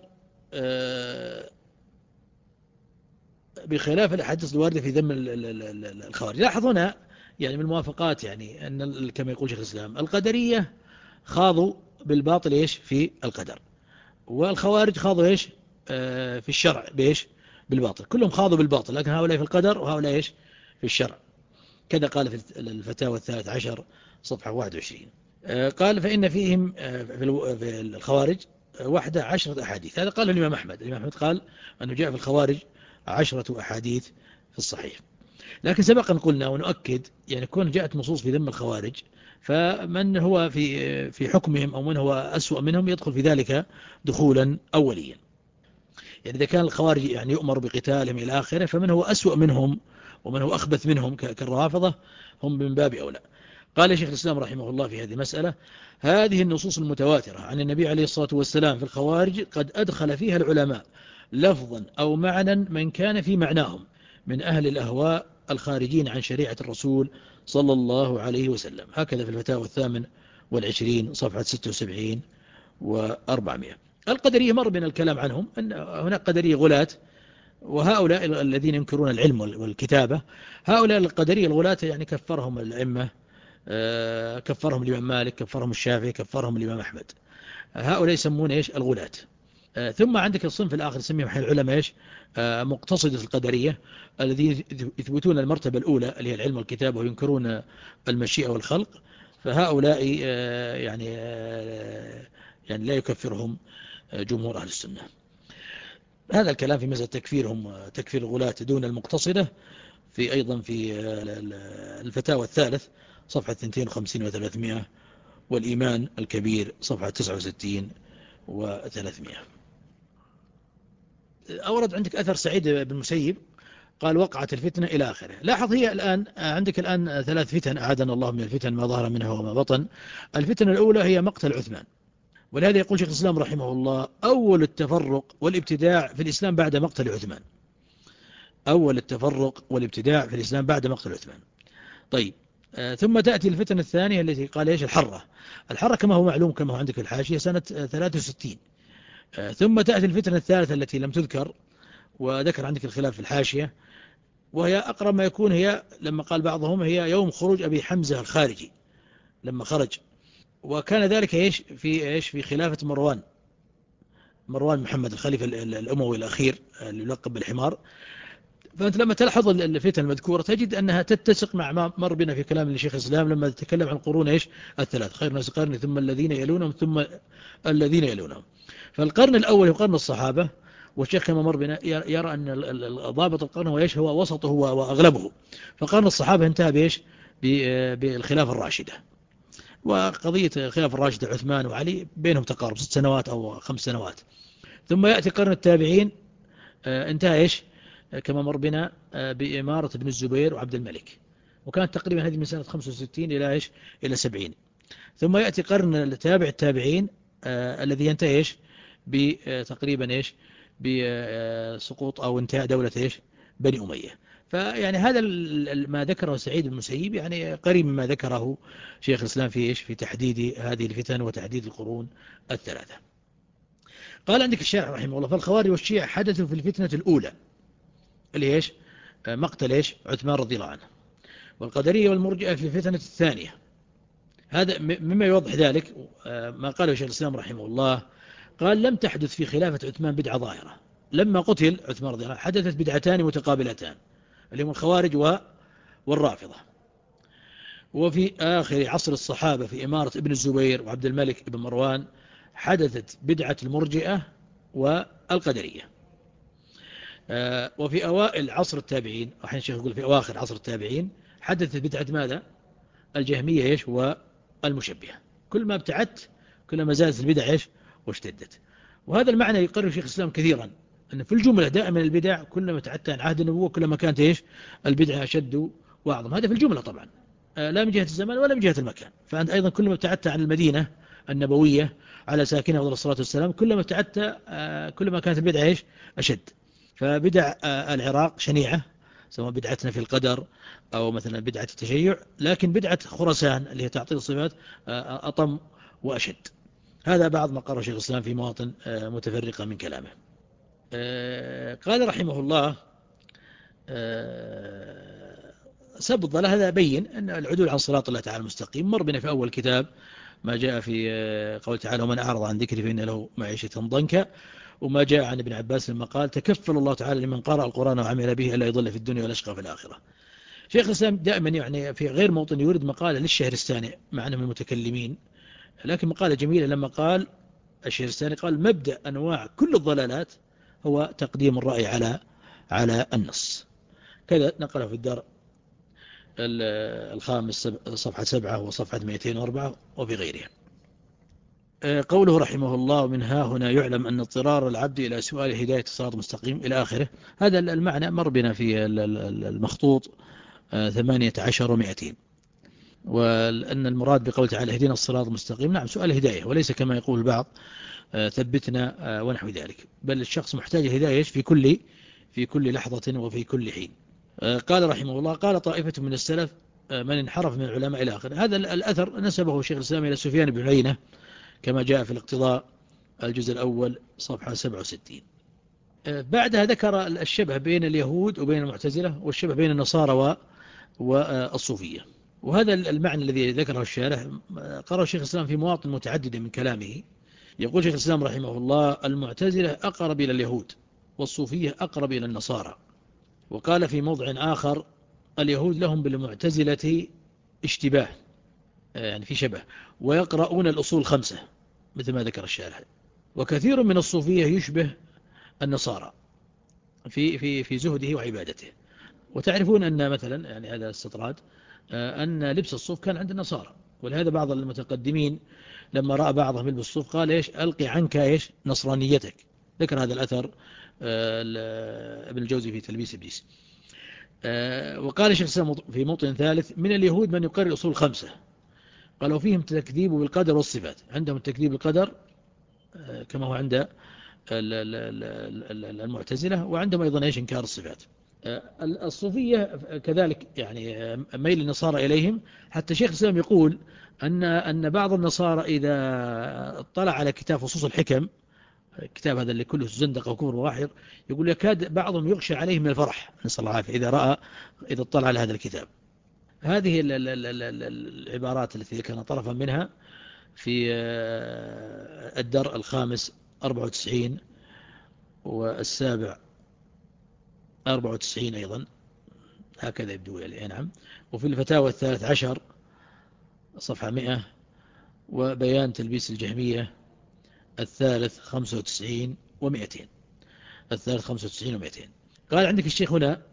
بخلاف الأحاديث الواردة في ذم الخوارج، لاحظ هنا يعني من الموافقات يعني أن كما يقول شيخ الإسلام القدرية خاضوا بالباطل إيش في القدر، والخوارج خاضوا إيش في الشرع بإيش بالباطل، كلهم خاضوا بالباطل، لكن هؤلاء في القدر وهؤلاء إيش في الشرع. كذا قال في الفتاوى الثالث عشر صفحة واحد وعشرين. قال فإن فيهم في الخوارج واحدة عشرة أحاديث، هذا قال الإمام أحمد. الإمام أحمد قال أنه جاء في الخوارج عشرة أحاديث في الصحيح. لكن سبقا قلنا ونؤكد يعني كون جاءت نصوص في ذم الخوارج، فمن هو في في حكمهم أو من هو أسوأ منهم يدخل في ذلك دخولا أوليا. يعني إذا كان الخوارج يعني يؤمر بقتالهم إلى آخره، فمن هو أسوأ منهم ومن هو أخبث منهم كالرافضة هم من باب أولى. قال شيخ الإسلام رحمه الله في هذه المسألة: هذه النصوص المتواترة عن النبي عليه الصلاة والسلام في الخوارج قد أدخل فيها العلماء لفظا أو معنى من كان في معناهم من أهل الأهواء الخارجين عن شريعة الرسول صلى الله عليه وسلم. هكذا في الفتاوى الثامن والعشرين صفحة ستة وسبعين وأربعمائة. القدرية مر بنا الكلام عنهم، أن هناك قدرية غلاة، وهؤلاء الذين ينكرون العلم والكتابة، هؤلاء القدرية الغلاة يعني كفرهم الأئمة، كفرهم الإمام مالك، كفرهم الشافعي، كفرهم الإمام أحمد. هؤلاء يسمون إيش؟ الغلاة. ثم عندك الصنف الآخر يسميهم حين العلماء إيش؟ مقتصدة القدرية، الذين يثبتون المرتبة الأولى اللي هي العلم والكتابة وينكرون المشيئة والخلق. فهؤلاء يعني يعني لا يكفرهم جمهور أهل السنة. هذا الكلام في مسألة تكفيرهم، تكفير الغلاة دون المقتصدة، في أيضا في الفتاوى الثالث صفحة اثنين وخمسين وثلاثمائة، والإيمان الكبير صفحة تسعة وستين وثلاثمائة. أورد عندك أثر سعيد بن المسيب قال: وقعت الفتنة إلى آخره. لاحظ، هي الآن عندك الآن ثلاث فتن أعاذنا الله من الفتن ما ظهر منها وما بطن. الفتنة الأولى هي مقتل عثمان، ولهذا يقول شيخ الإسلام رحمه الله: أول التفرق والابتداع في الإسلام بعد مقتل عثمان. أول التفرق والابتداع في الإسلام بعد مقتل عثمان. طيب، آه ثم تأتي الفتنة الثانية التي قال إيش؟ الحرة. الحرة كما هو معلوم كما هو عندك في الحاشية سنة ثلاثة وستين. آه ثم تأتي الفتنة الثالثة التي لم تذكر وذكر عندك الخلاف في الحاشية، وهي أقرب ما يكون، هي لما قال بعضهم هي يوم خروج أبي حمزة الخارجي لما خرج، وكان ذلك إيش؟ في إيش؟ في خلافة مروان مروان محمد الخليفة الأموي الأخير اللي يلقب بالحمار. فأنت لما تلاحظ الفتن المذكورة تجد أنها تتسق مع ما مر بنا في كلام الشيخ الإسلام لما تكلم عن القرون إيش؟ الثلاث: خير الناس قرني ثم الذين يلونهم ثم الذين يلونهم. فالقرن الأول هو قرن الصحابة، والشيخ كما مر بنا يرى أن ضابط القرن هو إيش؟ هو وسطه وأغلبه. فقرن الصحابة انتهى بإيش؟ بالخلافة الراشدة. وقضية الخلافة الراشدة عثمان وعلي بينهم تقارب ست سنوات أو خمس سنوات. ثم يأتي قرن التابعين، انتهى إيش؟ كما مر بنا بإمارة ابن الزبير وعبد الملك، وكانت تقريبا هذه من سنة خمسة وستين إلى إيش؟ إلى سبعين. ثم يأتي قرن التابع التابعين آه الذي ينتهي إيش؟ بتقريبا إيش؟ بسقوط أو انتهاء دولة إيش؟ بني أمية. فيعني هذا ما ذكره سعيد بن المسيب يعني قريب مما ذكره شيخ الإسلام في إيش؟ في تحديد هذه الفتن وتحديد القرون الثلاثة. قال عندك الشارح رحمه الله: فالخوارج والشيعة حدثوا في الفتنة الأولى اللي إيش؟ مقتل إيش؟ عثمان رضي الله عنه. والقدرية والمرجئة في الفتنة الثانية. هذا مما يوضح ذلك ما قاله شيخ الإسلام رحمه الله. قال: لم تحدث في خلافة عثمان بدعة ظاهرة. لما قتل عثمان رضي الله عنه حدثت بدعتان متقابلتان اللي هم الخوارج والرافضة. وفي آخر عصر الصحابة في إمارة ابن الزبير وعبد الملك بن مروان حدثت بدعة المرجئة والقدرية. وفي أوائل عصر التابعين، أحيانا الشيخ يقول في أواخر عصر التابعين، حدثت بدعة ماذا؟ الجهمية إيش؟ والمشبهة. كل ما ابتعدت كل ما زادت البدع إيش؟ واشتدت. وهذا المعنى يقرر شيخ الإسلام كثيرا، أن في الجملة دائما البدع كلما ابتعدت عن عهد النبوة كلما كانت إيش؟ البدع أشد وأعظم. هذا في الجملة طبعا، لا من جهة الزمان ولا من جهة المكان. فأنت أيضا كلما ابتعدت عن المدينة النبوية على ساكنها أفضل الصلاة والسلام كلما ابتعدت كلما كانت البدع إيش؟ أشد. فبدع العراق شنيعة، سواء بدعتنا في القدر أو مثلا بدعة التشيع، لكن بدعة خراسان اللي هي تعطيل الصفات أطم وأشد. هذا بعض ما قرر شيخ الإسلام في مواطن متفرقة من كلامه. قال رحمه الله: سب الضلال هذا بين أن العدول عن صراط الله تعالى المستقيم. مر بنا في أول كتاب ما جاء في قول تعالى: ومن أعرض عن ذكري فإن له معيشة ضنكا. وما جاء عن ابن عباس لما قال: تكفل الله تعالى لمن قرأ القرآن وعمل به ألا يضل في الدنيا ولا يشقى في الآخرة. شيخ الإسلام دائما يعني في غير موطن يورد مقالة للشهرستاني مع أنه من المتكلمين، لكن مقالة جميلة لما قال الشهرستاني قال: مبدأ أنواع كل الضلالات هو تقديم الرأي على على النص. كذا نقله في الدار الخامس صفحة سبعة وصفحة مئتين وأربعة وفي غيرها. قوله رحمه الله: من ها هنا يعلم أن اضطرار العبد إلى سؤال هداية الصراط المستقيم إلى آخره. هذا المعنى مر بنا في المخطوط ثمانية عشر ومئتين. وأن المراد بقول تعالى اهدنا الصراط المستقيم، نعم سؤال هداية، وليس كما يقول البعض ثبتنا ونحو ذلك، بل الشخص محتاج هداية في كل في كل لحظة وفي كل حين. قال رحمه الله: قال طائفة من السلف من انحرف من العلماء إلى آخره. هذا الأثر نسبه شيخ الإسلام إلى سفيان بن عيينة كما جاء في الاقتضاء الجزء الأول صفحة سبعة وستين. بعدها ذكر الشبه بين اليهود وبين المعتزلة، والشبه بين النصارى والصوفية. وهذا المعنى الذي ذكره الشارح قرأه شيخ الإسلام في مواطن متعددة من كلامه. يقول شيخ الإسلام رحمه الله: المعتزلة أقرب إلى اليهود، والصوفية أقرب إلى النصارى. وقال في موضع آخر: اليهود لهم بالمعتزلة اشتباه، يعني في شبه، ويقرؤون الأصول خمسة مثل ما ذكر الشارح. وكثير من الصوفية يشبه النصارى في في في زهده وعبادته. وتعرفون أن مثلا، يعني هذا استطراد، أن لبس الصوف كان عند النصارى، ولهذا بعض المتقدمين لما رأى بعضهم يلبس الصوف قال: إيش ألقي عنك إيش نصرانيتك. ذكر هذا الأثر ابن الجوزي في تلبيس إبليس. وقال شيخ الإسلام في موطن ثالث: من اليهود من يقرر الأصول خمسة، قالوا فيهم تكذيب بالقدر والصفات. عندهم التكذيب بالقدر كما هو عند المعتزلة، وعندهم أيضا إيش إنكار الصفات. الصوفية كذلك يعني ميل النصارى إليهم، حتى شيخ الإسلام يقول أن أن بعض النصارى إذا اطلع على كتاب فصوص الحكم، الكتاب هذا اللي كله زندقة وكفر واحد، يقول يكاد بعضهم يغشى عليه من الفرح نسأل الله العافية إذا رأى إذا اطلع على هذا الكتاب. هذه العبارات التي ذكرنا طرفا منها في الدرء الخامس أربعة وتسعين والسابع أربعة وتسعين أيضا، هكذا يبدو لي. نعم. وفي الفتاوى الثالث عشر صفحة مئة، وبيان تلبيس الجهمية الثالث خمسة وتسعين ومئتين، الثالث خمسة وتسعين ومئتين. قال عندك الشيخ هنا: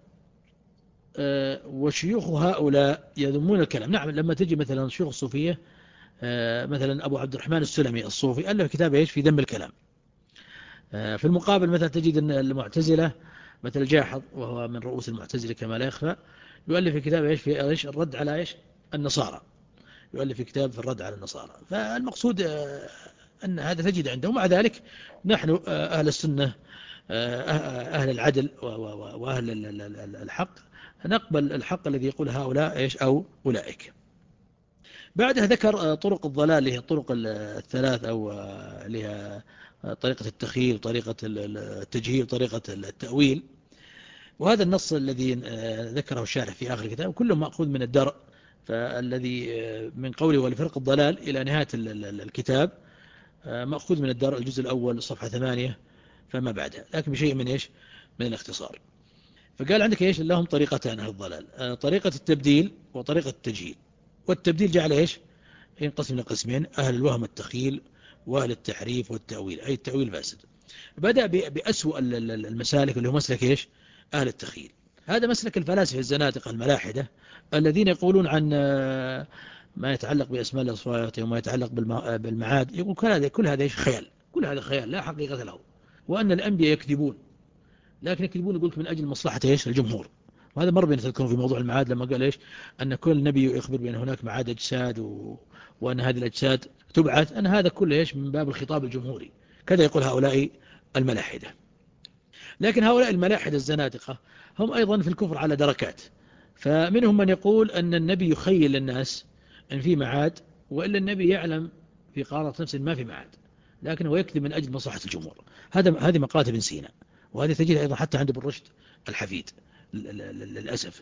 أه وشيوخ هؤلاء يذمون الكلام. نعم، لما تجي مثلا شيوخ الصوفية، أه مثلا أبو عبد الرحمن السلمي الصوفي ألف كتاب إيش في ذم الكلام. أه في المقابل مثلا تجد أن المعتزلة مثل جاحظ، وهو من رؤوس المعتزلة كما لا يخفى، يؤلف كتاب إيش في إيش الرد على إيش النصارى، يؤلف كتاب في الرد على النصارى. فالمقصود أه أن هذا تجد عندهم. مع ذلك نحن أهل السنة أهل العدل وأهل الحق نقبل الحق الذي يقول هؤلاء إيش أو أولئك. بعدها ذكر طرق الضلال، اللي هي الطرق الثلاث، أو لها طريقة التخيل وطريقة التجهيل وطريقة التأويل. وهذا النص الذي ذكره الشارح في آخر الكتاب كله مأخوذ من الدرء، فالذي من قوله ولفرق الضلال إلى نهاية الكتاب مأخوذ من الدرء الجزء الأول صفحة ثمانية فما بعدها، لكن بشيء من إيش من الاختصار. فقال عندك إيش لهم طريقتان أهل الضلال: طريقة التبديل وطريقة التجهيل. والتبديل جعل إيش ينقسم إلى قسمين: أهل الوهم التخيل، وأهل التحريف والتأويل، أي التأويل فاسد. بدأ بأسوأ المسالك اللي هو مسلك إيش أهل التخيل. هذا مسلك الفلاسفة الزنادقة الملاحدة الذين يقولون عن ما يتعلق بأسماء الأصوات وما يتعلق بالمعاد، يقول كل هذا كل هذا إيش خيال، كل هذا خيال لا حقيقة له، وأن الأنبياء يكذبون، لكن يكذبون يقولك من أجل مصلحة إيش الجمهور. وهذا مر بنا تذكرون في موضوع المعاد لما قال إيش أن كل نبي يخبر بأن هناك معاد أجساد و... وأن هذه الأجساد تبعث، أن هذا كله إيش من باب الخطاب الجمهوري. كذا يقول هؤلاء الملاحدة. لكن هؤلاء الملاحدة الزنادقة هم أيضا في الكفر على دركات. فمنهم من يقول أن النبي يخيل الناس أن في معاد، وإلا النبي يعلم في قارة نفسه ما في معاد، لكنه يكذب من أجل مصلحة الجمهور. هذا هذه مقالة ابن سينا، وهذه تجدها أيضا حتى عند ابن رشد الحفيد للأسف.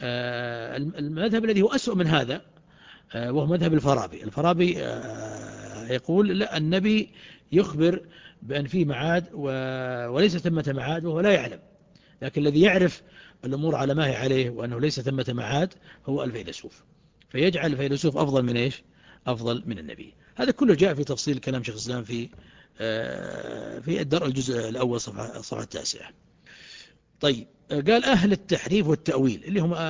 المذهب الذي هو أسوأ من هذا وهو مذهب الفارابي. الفارابي يقول لا، النبي يخبر بأن في معاد وليس ثمة معاد وهو لا يعلم، لكن الذي يعرف الأمور على ما هي عليه وأنه ليس ثمة معاد هو الفيلسوف، فيجعل الفيلسوف أفضل من إيش أفضل من النبي. هذا كله جاء في تفصيل كلام شيخ الإسلام في في الدرء الجزء الأول صفحة صفحة التاسعة. طيب، قال أهل التحريف والتأويل اللي هم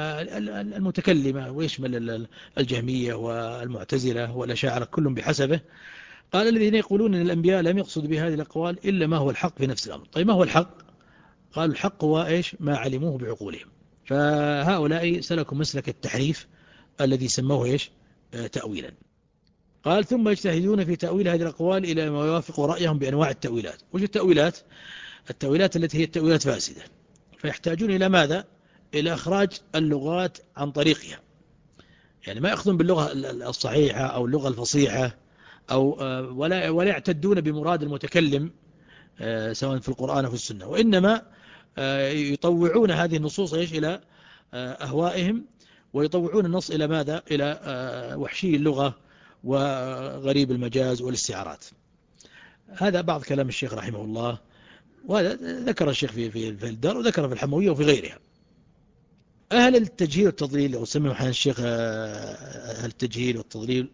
المتكلمة، ويشمل الجهمية والمعتزلة والأشاعرة كلهم بحسبه. قال الذين يقولون أن الأنبياء لم يقصد بهذه الأقوال إلا ما هو الحق في نفس الأمر. طيب ما هو الحق؟ قال الحق هو إيش؟ ما علموه بعقولهم. فهؤلاء سلكوا مسلك التحريف الذي سموه إيش؟ آه تأويلا. قال ثم يجتهدون في تأويل هذه الأقوال إلى ما يوافق رأيهم بأنواع التأويلات. وش التأويلات؟ التأويلات التي هي التأويلات فاسدة، فيحتاجون إلى ماذا؟ إلى إخراج اللغات عن طريقها. يعني ما يأخذون باللغة الصحيحة أو اللغة الفصيحة أو ولا ولا يعتدون بمراد المتكلم سواء في القرآن أو في السنة، وإنما يطوعون هذه النصوص إيش إلى أهوائهم، ويطوعون النص إلى ماذا؟ إلى وحشي اللغة وغريب المجاز والاستعارات. هذا بعض كلام الشيخ رحمه الله، وهذا ذكر الشيخ في في الدار وذكر في الحموية وفي غيرها. أهل التجهيل والتضليل، أو سميه حين الشيخ أهل التجهيل والتضليل،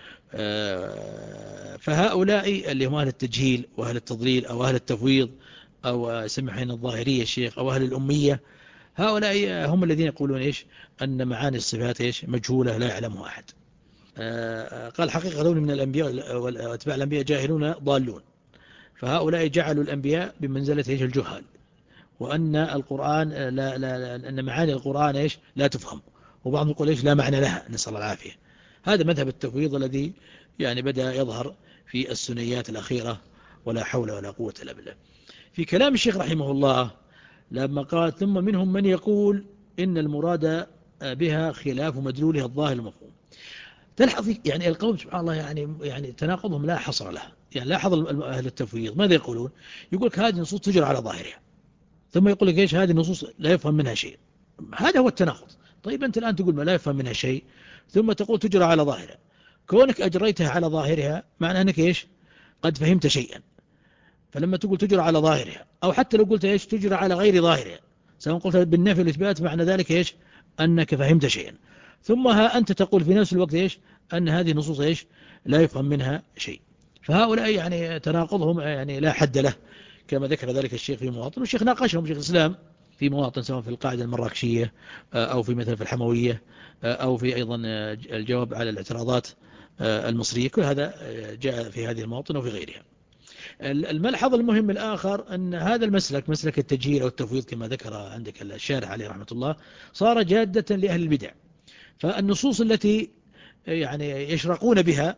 فهؤلاء اللي هم أهل التجهيل وأهل التضليل أو أهل التفويض أو سميه حين الظاهرية الشيخ أو أهل الأمية، هؤلاء هم الذين يقولون إيش؟ أن معاني الصفات إيش؟ مجهولة لا يعلمها أحد. قال حقيقة دون من الأنبياء وأتباع الأنبياء جاهلون ضالون. فهؤلاء جعلوا الأنبياء بمنزلة إيش؟ الجهال، وأن القرآن لا لا لا أن معاني القرآن إيش؟ لا تفهم، وبعضهم يقول إيش؟ لا معنى لها، نسأل الله العافية. هذا مذهب التفويض الذي يعني بدأ يظهر في السنيات الأخيرة، ولا حول ولا قوة إلا بالله. في كلام الشيخ رحمه الله لما قال ثم منهم من يقول إن المراد بها خلاف مدلولها الظاهر المفهوم. تلحظ يعني القوم سبحان الله يعني يعني تناقضهم لا حصر له. يعني لاحظ أهل التفويض ماذا يقولون؟ يقول لك هذه النصوص تجرى على ظاهرها، ثم يقول لك إيش؟ هذه النصوص لا يفهم منها شيء. هذا هو التناقض. طيب أنت الآن تقول ما لا يفهم منها شيء، ثم تقول تجرى على ظاهرها. كونك أجريتها على ظاهرها معنى أنك إيش؟ قد فهمت شيئا. فلما تقول تجرى على ظاهرها، أو حتى لو قلت إيش؟ تجرى على غير ظاهرها، سواء قلت بالنفي والإثبات، معنى ذلك إيش؟ أنك فهمت شيئا. ثم ها أنت تقول في نفس الوقت إيش؟ أن هذه النصوص إيش؟ لا يفهم منها شيء. فهؤلاء يعني تناقضهم يعني لا حد له، كما ذكر ذلك الشيخ في مواطن، والشيخ ناقشهم شيخ الإسلام في مواطن، سواء في القاعدة المراكشية أو في مثل في الحموية أو في أيضا الجواب على الاعتراضات المصرية. كل هذا جاء في هذه المواطن وفي غيرها. الملحظ المهم الآخر أن هذا المسلك، مسلك التجهيل أو التفويض كما ذكر عندك الشارح عليه رحمة الله، صار جادة لأهل البدع. فالنصوص التي يعني يشرقون بها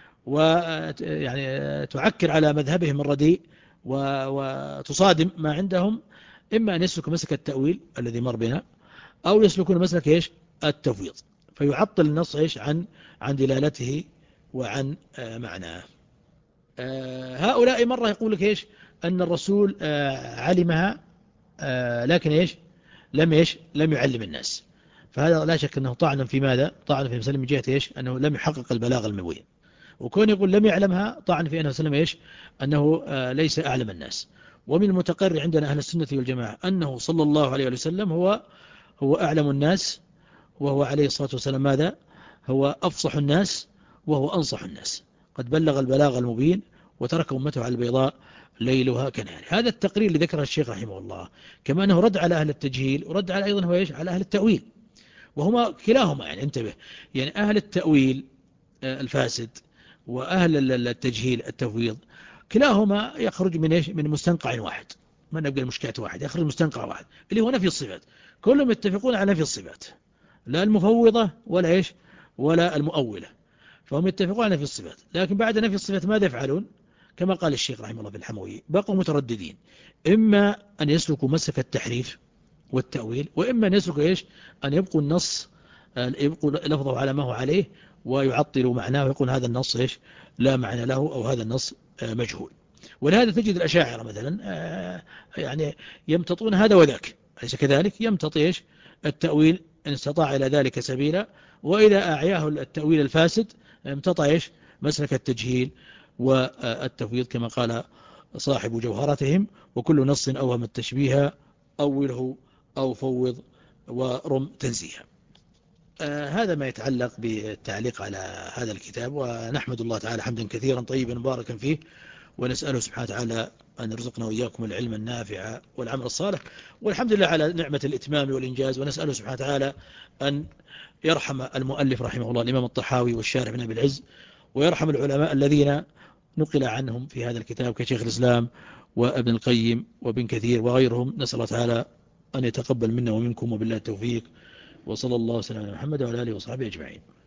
ويعني تعكر على مذهبهم الرديء وتصادم ما عندهم، إما أن يسلكوا مسلك التأويل الذي مر بنا، أو يسلكون مسلك إيش؟ التفويض، فيعطل النص إيش؟ عن عن دلالته وعن معناه. هؤلاء مرة يقول لك إيش؟ أن الرسول علمها لكن إيش؟ لم إيش؟ لم يعلم الناس. فهذا لا شك أنه طعن في ماذا؟ طعن في مسلم من جهة إيش؟ أنه لم يحقق البلاغ المبين. وكون يقول لم يعلمها طعن في أنه سلم إيش؟ أنه ليس أعلم الناس. ومن المتقرر عندنا أهل السنة والجماعة أنه صلى الله عليه وسلم هو هو أعلم الناس، وهو عليه الصلاة والسلام ماذا؟ هو أفصح الناس، وهو أنصح الناس، قد بلغ البلاغ المبين وترك أمته على البيضاء ليلها كنهارها. هذا التقرير اللي ذكره الشيخ رحمه الله، كما أنه رد على أهل التجهيل ورد على أيضا هو إيش؟ على أهل التأويل، وهما كلاهما يعني انتبه، يعني أهل التأويل الفاسد وأهل التجهيل التفويض كلاهما يخرج من إيش؟ من مستنقع واحد، ما نبقى المشكلة واحد، يخرج مستنقع واحد اللي هو نفي الصفات. كلهم يتفقون على نفي الصفات، لا المفوضة ولا إيش؟ ولا المؤولة، فهم يتفقون على نفي الصفات. لكن بعد نفي الصفات ماذا يفعلون؟ كما قال الشيخ رحمه الله في الحموية، بقوا مترددين، إما أن يسلكوا مسلك التحريف والتأويل، وإما أن يسلكوا إيش؟ أن يبقوا النص، يبقوا لفظه على ما هو عليه ويعطلوا معناه ويقول هذا النص إيش؟ لا معنى له، أو هذا النص مجهول. ولهذا تجد الأشاعرة مثلا يعني يمتطون هذا وذاك، أليس كذلك؟ يمتطي إيش؟ التأويل إن استطاع إلى ذلك سبيلا، وإذا أعياه التأويل الفاسد امتطى إيش؟ مسلك التجهيل والتفويض، كما قال صاحب جوهرتهم: وكل نص أوهم التشبيه أوله أو فوض ورم تنزيها. آه هذا ما يتعلق بالتعليق على هذا الكتاب، ونحمد الله تعالى حمدا كثيرا طيبا مباركا فيه، ونسأله سبحانه وتعالى أن يرزقنا وإياكم العلم النافع والعمل الصالح، والحمد لله على نعمة الإتمام والإنجاز. ونسأله سبحانه وتعالى أن يرحم المؤلف رحمه الله الإمام الطحاوي والشارح بن أبي العز، ويرحم العلماء الذين نقل عنهم في هذا الكتاب كشيخ الإسلام وابن القيم وابن كثير وغيرهم. نسأل الله تعالى أن يتقبل منا ومنكم، وبالله التوفيق، وصلى الله وسلم على محمد وعلى آله وصحبه أجمعين.